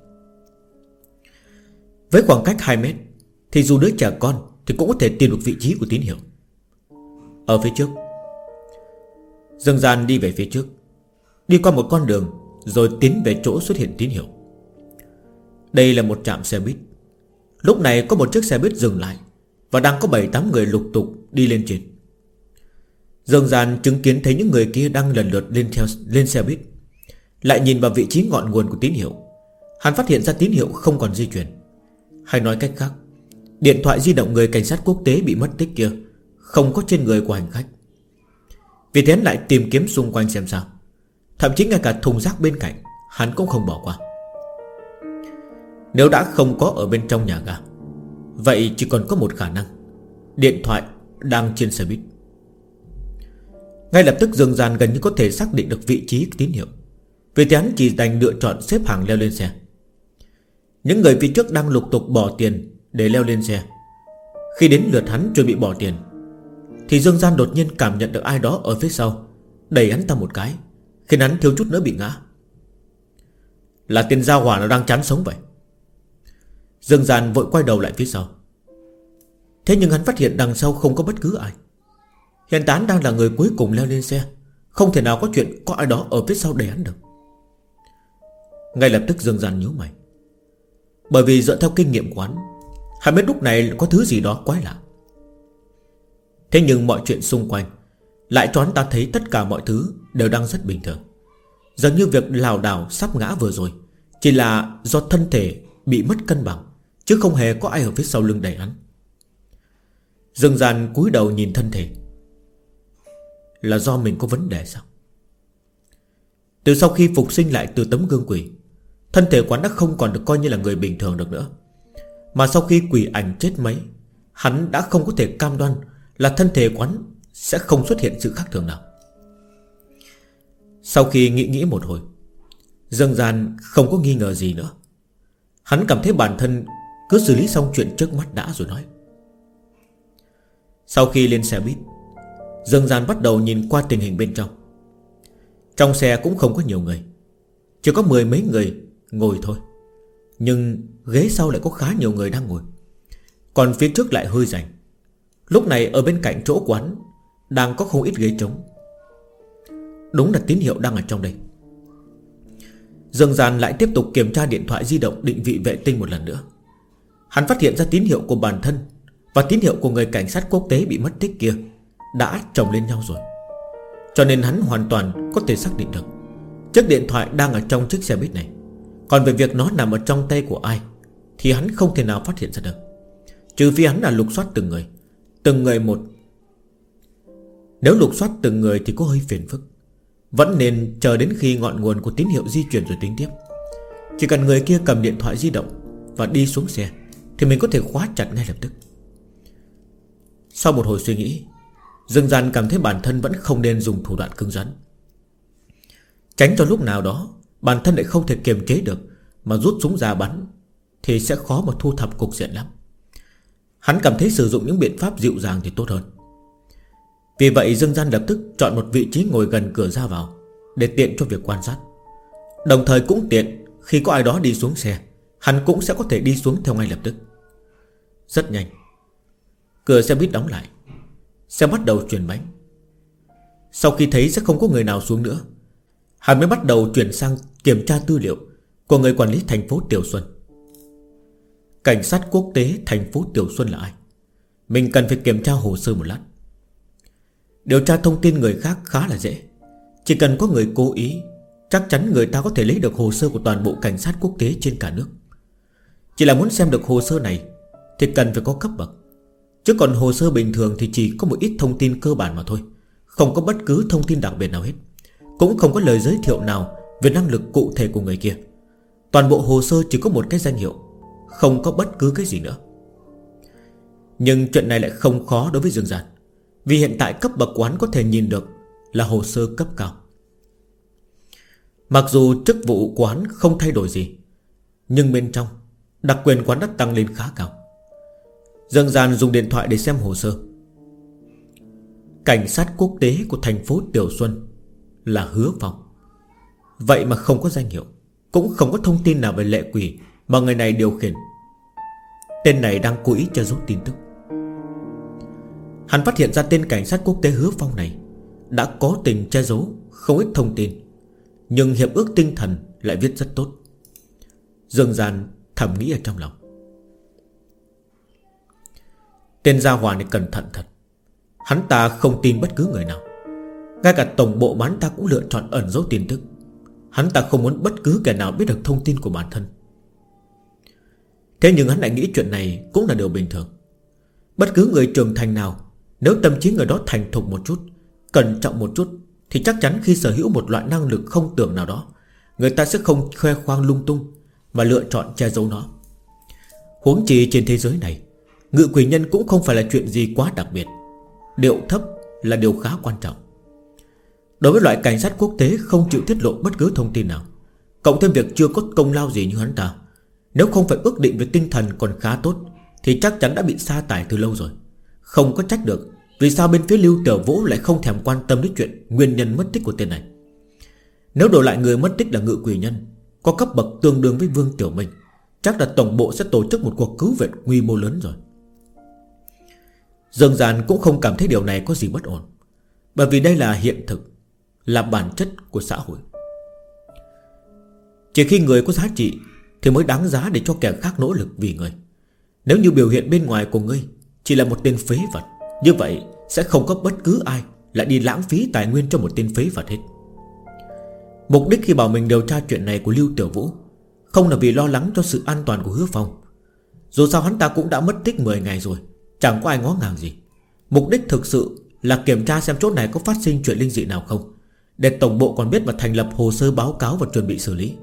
Với khoảng cách 2 mét thì dù đứa trẻ con thì cũng có thể tìm được vị trí của tín hiệu. Ở phía trước, Dương Gian đi về phía trước, đi qua một con đường rồi tiến về chỗ xuất hiện tín hiệu. Đây là một trạm xe buýt. Lúc này có một chiếc xe buýt dừng lại và đang có 7-8 người lục tục đi lên trên. Dương Gian chứng kiến thấy những người kia đang lần lượt lên xe buýt. Lại nhìn vào vị trí ngọn nguồn của tín hiệu, hắn phát hiện ra tín hiệu không còn di chuyển. Hay nói cách khác, điện thoại di động người cảnh sát quốc tế bị mất tích kia không có trên người của hành khách. Vì thế hắn lại tìm kiếm xung quanh xem sao. Thậm chí ngay cả thùng rác bên cạnh hắn cũng không bỏ qua. Nếu đã không có ở bên trong nhà ga, vậy chỉ còn có một khả năng: điện thoại đang trên xe buýt. Ngay lập tức Dương Gian gần như có thể xác định được vị trí tín hiệu. Vì thế hắn chỉ đành lựa chọn xếp hàng leo lên xe. Những người phía trước đang lục tục bỏ tiền để leo lên xe. Khi đến lượt hắn chuẩn bị bỏ tiền thì Dương Gian đột nhiên cảm nhận được ai đó ở phía sau đẩy hắn ta một cái, khiến hắn thiếu chút nữa bị ngã. Là tên gia hỏa nó đang chán sống vậy. Dương Gian vội quay đầu lại phía sau. Thế nhưng hắn phát hiện đằng sau không có bất cứ ai. Hiện tại hắn đang là người cuối cùng leo lên xe, không thể nào có chuyện có ai đó ở phía sau đẩy hắn được. Ngay lập tức Dương Gian nhíu mày, bởi vì dựa theo kinh nghiệm của hắn biết lúc này có thứ gì đó quái lạ. Thế nhưng mọi chuyện xung quanh lại cho hắn ta thấy tất cả mọi thứ đều đang rất bình thường. Dường như việc lảo đảo sắp ngã vừa rồi chỉ là do thân thể bị mất cân bằng, chứ không hề có ai ở phía sau lưng đẩy hắn. Dương Gian cúi đầu nhìn thân thể. Là do mình có vấn đề sao? Từ sau khi phục sinh lại từ tấm gương quỷ, thân thể quán đã không còn được coi như là người bình thường được nữa. Mà sau khi quỷ ảnh chết mấy, hắn đã không có thể cam đoan là thân thể quán sẽ không xuất hiện sự khác thường nào. Sau khi nghĩ một hồi, Dương Gian không có nghi ngờ gì nữa. Hắn cảm thấy bản thân cứ xử lý xong chuyện trước mắt đã rồi nói. Sau khi lên xe buýt, Dương Gian bắt đầu nhìn qua tình hình bên trong. Trong xe cũng không có nhiều người, chỉ có 10 mấy người ngồi thôi. Nhưng ghế sau lại có khá nhiều người đang ngồi, còn phía trước lại hơi rảnh. Lúc này ở bên cạnh chỗ quán đang có không ít ghế trống. Đúng là tín hiệu đang ở trong đây. Dương Gian lại tiếp tục kiểm tra điện thoại di động định vị vệ tinh một lần nữa. Hắn phát hiện ra tín hiệu của bản thân và tín hiệu của người cảnh sát quốc tế bị mất tích kia đã chồng lên nhau rồi. Cho nên hắn hoàn toàn có thể xác định được chiếc điện thoại đang ở trong chiếc xe buýt này. Còn về việc nó nằm ở trong tay của ai thì hắn không thể nào phát hiện ra được, trừ phi hắn là lục soát từng người một. Nếu lục soát từng người thì có hơi phiền phức. Vẫn nên chờ đến khi ngọn nguồn của tín hiệu di chuyển rồi tính tiếp. Chỉ cần người kia cầm điện thoại di động và đi xuống xe thì mình có thể khóa chặt ngay lập tức. Sau một hồi suy nghĩ, Dương Gian cảm thấy bản thân vẫn không nên dùng thủ đoạn cứng rắn, tránh cho lúc nào đó bản thân lại không thể kiềm chế được mà rút súng ra bắn, thì sẽ khó mà thu thập cục diện lắm. Hắn cảm thấy sử dụng những biện pháp dịu dàng thì tốt hơn. Vì vậy Dương Gian lập tức chọn một vị trí ngồi gần cửa ra vào, để tiện cho việc quan sát. Đồng thời cũng tiện khi có ai đó đi xuống xe, hắn cũng sẽ có thể đi xuống theo ngay lập tức. Rất nhanh, cửa xe buýt đóng lại, xe bắt đầu chuyển bánh. Sau khi thấy sẽ không có người nào xuống nữa, hắn mới bắt đầu chuyển sang kiểm tra tư liệu của người quản lý thành phố Tiểu Xuân. Cảnh sát quốc tế thành phố Tiểu Xuân là ai? Mình cần phải kiểm tra hồ sơ một lát. Điều tra thông tin người khác khá là dễ. Chỉ cần có người cố ý, chắc chắn người ta có thể lấy được hồ sơ của toàn bộ cảnh sát quốc tế trên cả nước. Chỉ là muốn xem được hồ sơ này thì cần phải có cấp bậc. Chứ còn hồ sơ bình thường thì chỉ có một ít thông tin cơ bản mà thôi, không có bất cứ thông tin đặc biệt nào hết, cũng không có lời giới thiệu nào về năng lực cụ thể của người kia. Toàn bộ hồ sơ chỉ có một cái danh hiệu, không có bất cứ cái gì nữa. Nhưng chuyện này lại không khó đối với Dương Gian, vì hiện tại cấp bậc của hắn có thể nhìn được là hồ sơ cấp cao. Mặc dù chức vụ của hắn không thay đổi gì, nhưng bên trong đặc quyền của hắn đã tăng lên khá cao. Dương Gian dùng điện thoại để xem hồ sơ. Cảnh sát quốc tế của thành phố Tiểu Xuân là Hứa Phong. Vậy mà không có danh hiệu, cũng không có thông tin nào về lệ quỷ mà người này điều khiển. Tên này đang cố ý che giấu tin tức. Hắn phát hiện ra tên cảnh sát quốc tế Hứa Phong này đã có tình che giấu không ít thông tin, nhưng hiệp ước tinh thần lại viết rất tốt. Dương Gian thầm nghĩ ở trong lòng, tên gia hỏa này cẩn thận thật. Hắn ta không tin bất cứ người nào. Ngay cả tổng bộ mà hắn ta cũng lựa chọn ẩn giấu tin tức. Hắn ta không muốn bất cứ kẻ nào biết được thông tin của bản thân. Thế nhưng hắn lại nghĩ chuyện này cũng là điều bình thường. Bất cứ người trưởng thành nào, nếu tâm trí người đó thành thục một chút, cẩn trọng một chút, thì chắc chắn khi sở hữu một loại năng lực không tưởng nào đó, người ta sẽ không khoe khoang lung tung, mà lựa chọn che giấu nó. Huống chi trên thế giới này, ngự quỷ nhân cũng không phải là chuyện gì quá đặc biệt. Điệu thấp là điều khá quan trọng. Đối với loại cảnh sát quốc tế không chịu tiết lộ bất cứ thông tin nào, cộng thêm việc chưa có công lao gì như hắn ta, nếu không phải ước định về tinh thần còn khá tốt, thì chắc chắn đã bị sa tải từ lâu rồi. Không có trách được vì sao bên phía Lưu Tiểu Vũ lại không thèm quan tâm đến chuyện nguyên nhân mất tích của tên này. Nếu đổi lại người mất tích là ngự quỷ nhân, có cấp bậc tương đương với Vương Tiểu Minh, chắc là tổng bộ sẽ tổ chức một cuộc cứu viện quy mô lớn rồi. Dương Gian cũng không cảm thấy điều này có gì bất ổn, bởi vì đây là hiện thực, là bản chất của xã hội. Chỉ khi người có giá trị thì mới đáng giá để cho kẻ khác nỗ lực vì người. Nếu như biểu hiện bên ngoài của ngươi chỉ là một tên phế vật, như vậy sẽ không có bất cứ ai lại đi lãng phí tài nguyên cho một tên phế vật hết. Mục đích khi bảo mình điều tra chuyện này của Lưu Tiểu Vũ không là vì lo lắng cho sự an toàn của Hứa Phong. Dù sao hắn ta cũng đã mất tích 10 ngày rồi, chẳng có ai ngó ngàng gì. Mục đích thực sự là kiểm tra xem chỗ này có phát sinh chuyện linh dị nào không, để tổng bộ còn biết và thành lập hồ sơ báo cáo và chuẩn bị xử lý.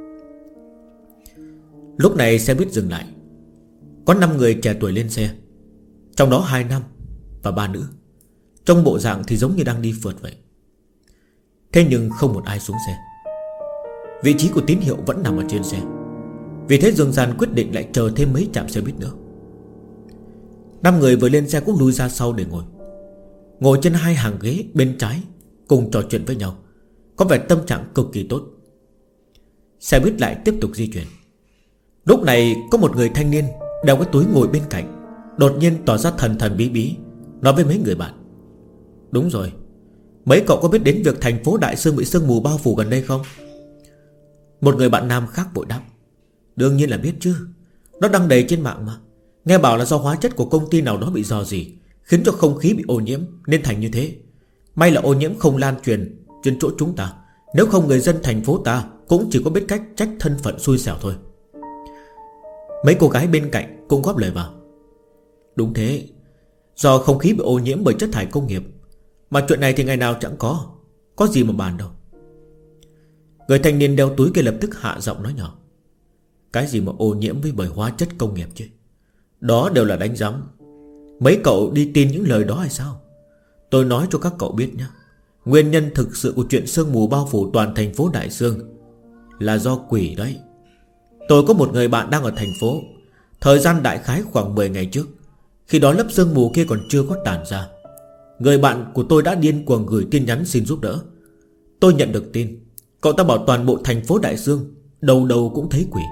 Lúc này xe buýt dừng lại. Có 5 người trẻ tuổi lên xe, trong đó 2 nam và 3 nữ. Trong bộ dạng thì giống như đang đi phượt vậy. Thế nhưng không một ai xuống xe. Vị trí của tín hiệu vẫn nằm ở trên xe. Vì thế Dương Gian quyết định lại chờ thêm mấy trạm xe buýt nữa. 5 người vừa lên xe cũng lui ra sau để ngồi. Ngồi trên 2 hàng ghế bên trái, cùng trò chuyện với nhau, có vẻ tâm trạng cực kỳ tốt. Xe buýt lại tiếp tục di chuyển. Lúc này có một người thanh niên đeo cái túi ngồi bên cạnh, đột nhiên tỏ ra thần thần bí bí, nói với mấy người bạn: đúng rồi, mấy cậu có biết đến việc thành phố Đại Sương bị sương mù bao phủ gần đây không? Một người bạn nam khác vội đáp: đương nhiên là biết chứ, nó đăng đầy trên mạng mà. Nghe bảo là do hóa chất của công ty nào đó bị rò rỉ, khiến cho không khí bị ô nhiễm nên thành như thế. May là ô nhiễm không lan truyền trên chỗ chúng ta, nếu không người dân thành phố ta cũng chỉ có biết cách trách thân phận xui xẻo thôi. Mấy cô gái bên cạnh cũng góp lời vào: đúng thế, do không khí bị ô nhiễm bởi chất thải công nghiệp, mà chuyện này thì ngày nào chẳng có gì mà bàn đâu. Người thanh niên đeo túi kia lập tức hạ giọng nói nhỏ: cái gì mà ô nhiễm với bởi hóa chất công nghiệp chứ? Đó đều là đánh giám. Mấy cậu đi tin những lời đó hay sao? Tôi nói cho các cậu biết nhé, nguyên nhân thực sự của chuyện sương mù bao phủ toàn thành phố Đại Sương Là do quỷ đấy. Tôi có một người bạn đang ở thành phố. Thời gian đại khái khoảng 10 ngày trước. Khi đó lớp sương mù kia còn chưa có tàn ra. Người bạn của tôi đã điên cuồng gửi tin nhắn xin giúp đỡ. Tôi nhận được tin. Cậu ta bảo toàn bộ thành phố Đại Dương đầu đầu cũng thấy quỷ.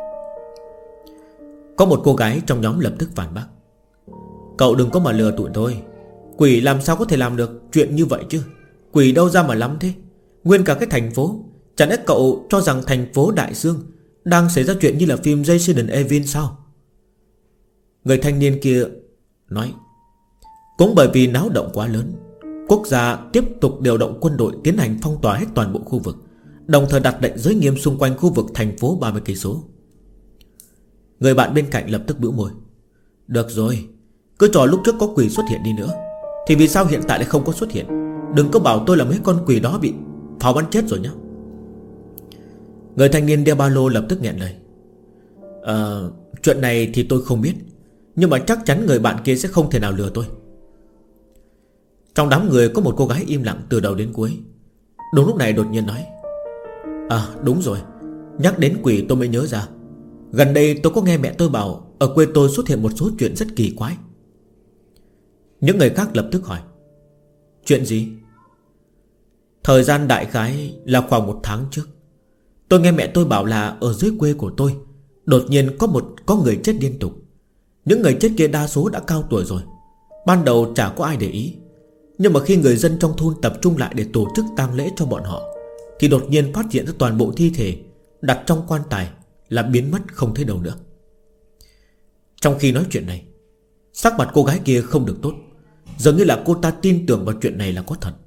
Có một cô gái trong nhóm lập tức phản bác: cậu đừng có mà lừa tụi tôi. Quỷ làm sao có thể làm được chuyện như vậy chứ? Quỷ đâu ra mà lắm thế? Nguyên cả cái thành phố, chẳng lẽ cậu cho rằng thành phố Đại Dương đang xảy ra chuyện như là phim Resident Evil sao? Người thanh niên kia nói: cũng bởi vì náo động quá lớn, quốc gia tiếp tục điều động quân đội tiến hành phong tỏa hết toàn bộ khu vực, đồng thời đặt lệnh giới nghiêm xung quanh khu vực thành phố 30 cây số. Người bạn bên cạnh lập tức bĩu môi: được rồi, cứ trò lúc trước có quỷ xuất hiện đi nữa thì vì sao hiện tại lại không có xuất hiện? Đừng có bảo tôi là mấy con quỷ đó bị pháo bắn chết rồi nhá. Người thanh niên đeo ba lô lập tức nghẹn lời: chuyện này thì tôi không biết, nhưng mà chắc chắn người bạn kia sẽ không thể nào lừa tôi. Trong đám người có một cô gái im lặng từ đầu đến cuối. Đúng lúc này đột nhiên nói: đúng rồi, nhắc đến quỷ tôi mới nhớ ra. Gần đây tôi có nghe mẹ tôi bảo ở quê tôi xuất hiện một số chuyện rất kỳ quái. Những người khác lập tức hỏi: chuyện gì? Thời gian đại khái là khoảng 1 tháng trước, tôi nghe mẹ tôi bảo là ở dưới quê của tôi đột nhiên có người chết liên tục. Những người chết kia đa số đã cao tuổi rồi. Ban đầu chả có ai để ý, nhưng mà khi người dân trong thôn tập trung lại để tổ chức tang lễ cho bọn họ, thì đột nhiên phát hiện ra toàn bộ thi thể đặt trong quan tài là biến mất không thấy đâu nữa. Trong khi nói chuyện này, sắc mặt cô gái kia không được tốt, dường như là cô ta tin tưởng vào chuyện này là có thật.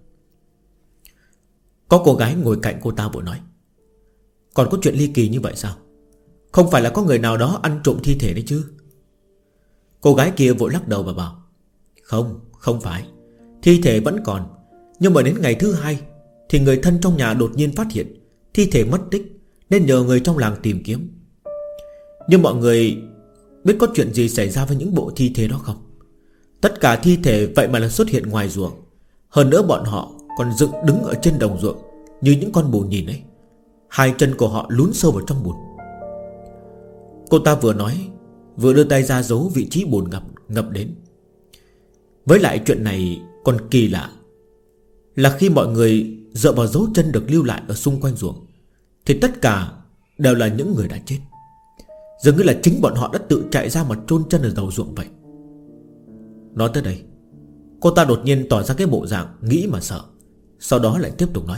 Có cô gái ngồi cạnh cô ta vội nói: còn có chuyện ly kỳ như vậy sao? Không phải là có người nào đó ăn trộm thi thể đấy chứ? Cô gái kia vội lắc đầu và bảo: không phải. Thi thể vẫn còn, nhưng mà đến ngày thứ 2 thì người thân trong nhà đột nhiên phát hiện thi thể mất tích, nên nhờ người trong làng tìm kiếm. Nhưng mọi người biết có chuyện gì xảy ra với những bộ thi thể đó không? Tất cả thi thể vậy mà là xuất hiện ngoài ruộng. Hơn nữa bọn họ còn dựng đứng ở trên đồng ruộng như những con bồ nhìn ấy. 2 chân của họ lún sâu vào trong bùn. Cô ta vừa nói vừa đưa tay ra giấu vị trí bùn ngập đến. Với lại chuyện này còn kỳ lạ là khi mọi người dựa vào dấu chân được lưu lại ở xung quanh ruộng, thì tất cả đều là những người đã chết. Dường như là chính bọn họ đã tự chạy ra mà chôn chân ở đầu ruộng vậy. Nói tới đây, cô ta đột nhiên tỏ ra cái bộ dạng nghĩ mà sợ. Sau đó lại tiếp tục nói: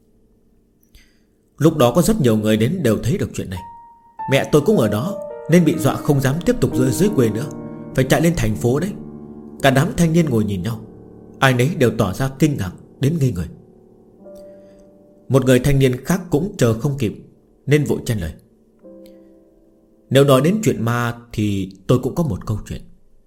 lúc đó có rất nhiều người đến đều thấy được chuyện này. Mẹ tôi cũng ở đó nên bị dọa không dám tiếp tục dưới quê nữa, phải chạy lên thành phố đấy. Cả đám thanh niên ngồi nhìn nhau, ai nấy đều tỏ ra kinh ngạc đến ngây người. Một người thanh niên khác cũng chờ không kịp nên vội chen lời: nếu nói đến chuyện ma thì tôi cũng có một câu chuyện.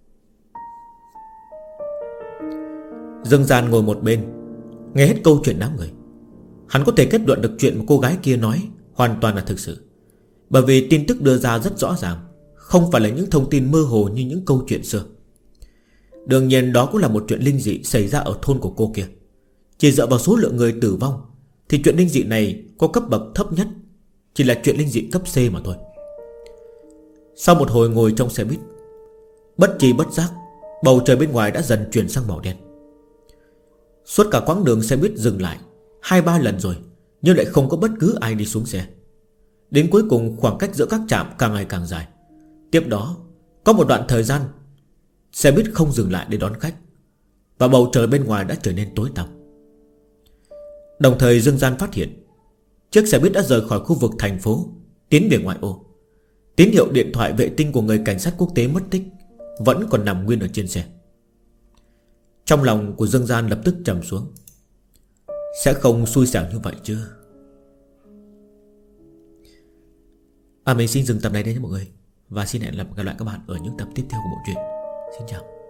Dương Gian ngồi một bên nghe hết câu chuyện đám người. Hắn có thể kết luận được chuyện mà cô gái kia nói hoàn toàn là thực sự, bởi vì tin tức đưa ra rất rõ ràng, không phải là những thông tin mơ hồ như những câu chuyện xưa. Đương nhiên đó cũng là một chuyện linh dị xảy ra ở thôn của cô kia. Chỉ dựa vào số lượng người tử vong thì chuyện linh dị này có cấp bậc thấp nhất chỉ là chuyện linh dị cấp C mà thôi. Sau một hồi ngồi trong xe buýt, bất tri bất giác bầu trời bên ngoài đã dần chuyển sang màu đen. Suốt cả quãng đường xe buýt dừng lại 2-3 lần rồi, nhưng lại không có bất cứ ai đi xuống xe. Đến cuối cùng khoảng cách giữa các trạm càng ngày càng dài. Tiếp đó có một đoạn thời gian xe buýt không dừng lại để đón khách, và bầu trời bên ngoài đã trở nên tối tăm. Đồng thời Dương Gian phát hiện chiếc xe buýt đã rời khỏi khu vực thành phố, tiến về ngoại ô. Tín hiệu điện thoại vệ tinh của người cảnh sát quốc tế mất tích vẫn còn nằm nguyên ở trên xe. Trong lòng của Dương Gian lập tức trầm xuống. Sẽ không xui xẻo như vậy chứ? Mình xin dừng tập này đây nha mọi người, và xin hẹn gặp lại các bạn ở những tập tiếp theo của bộ truyện. Xin chào.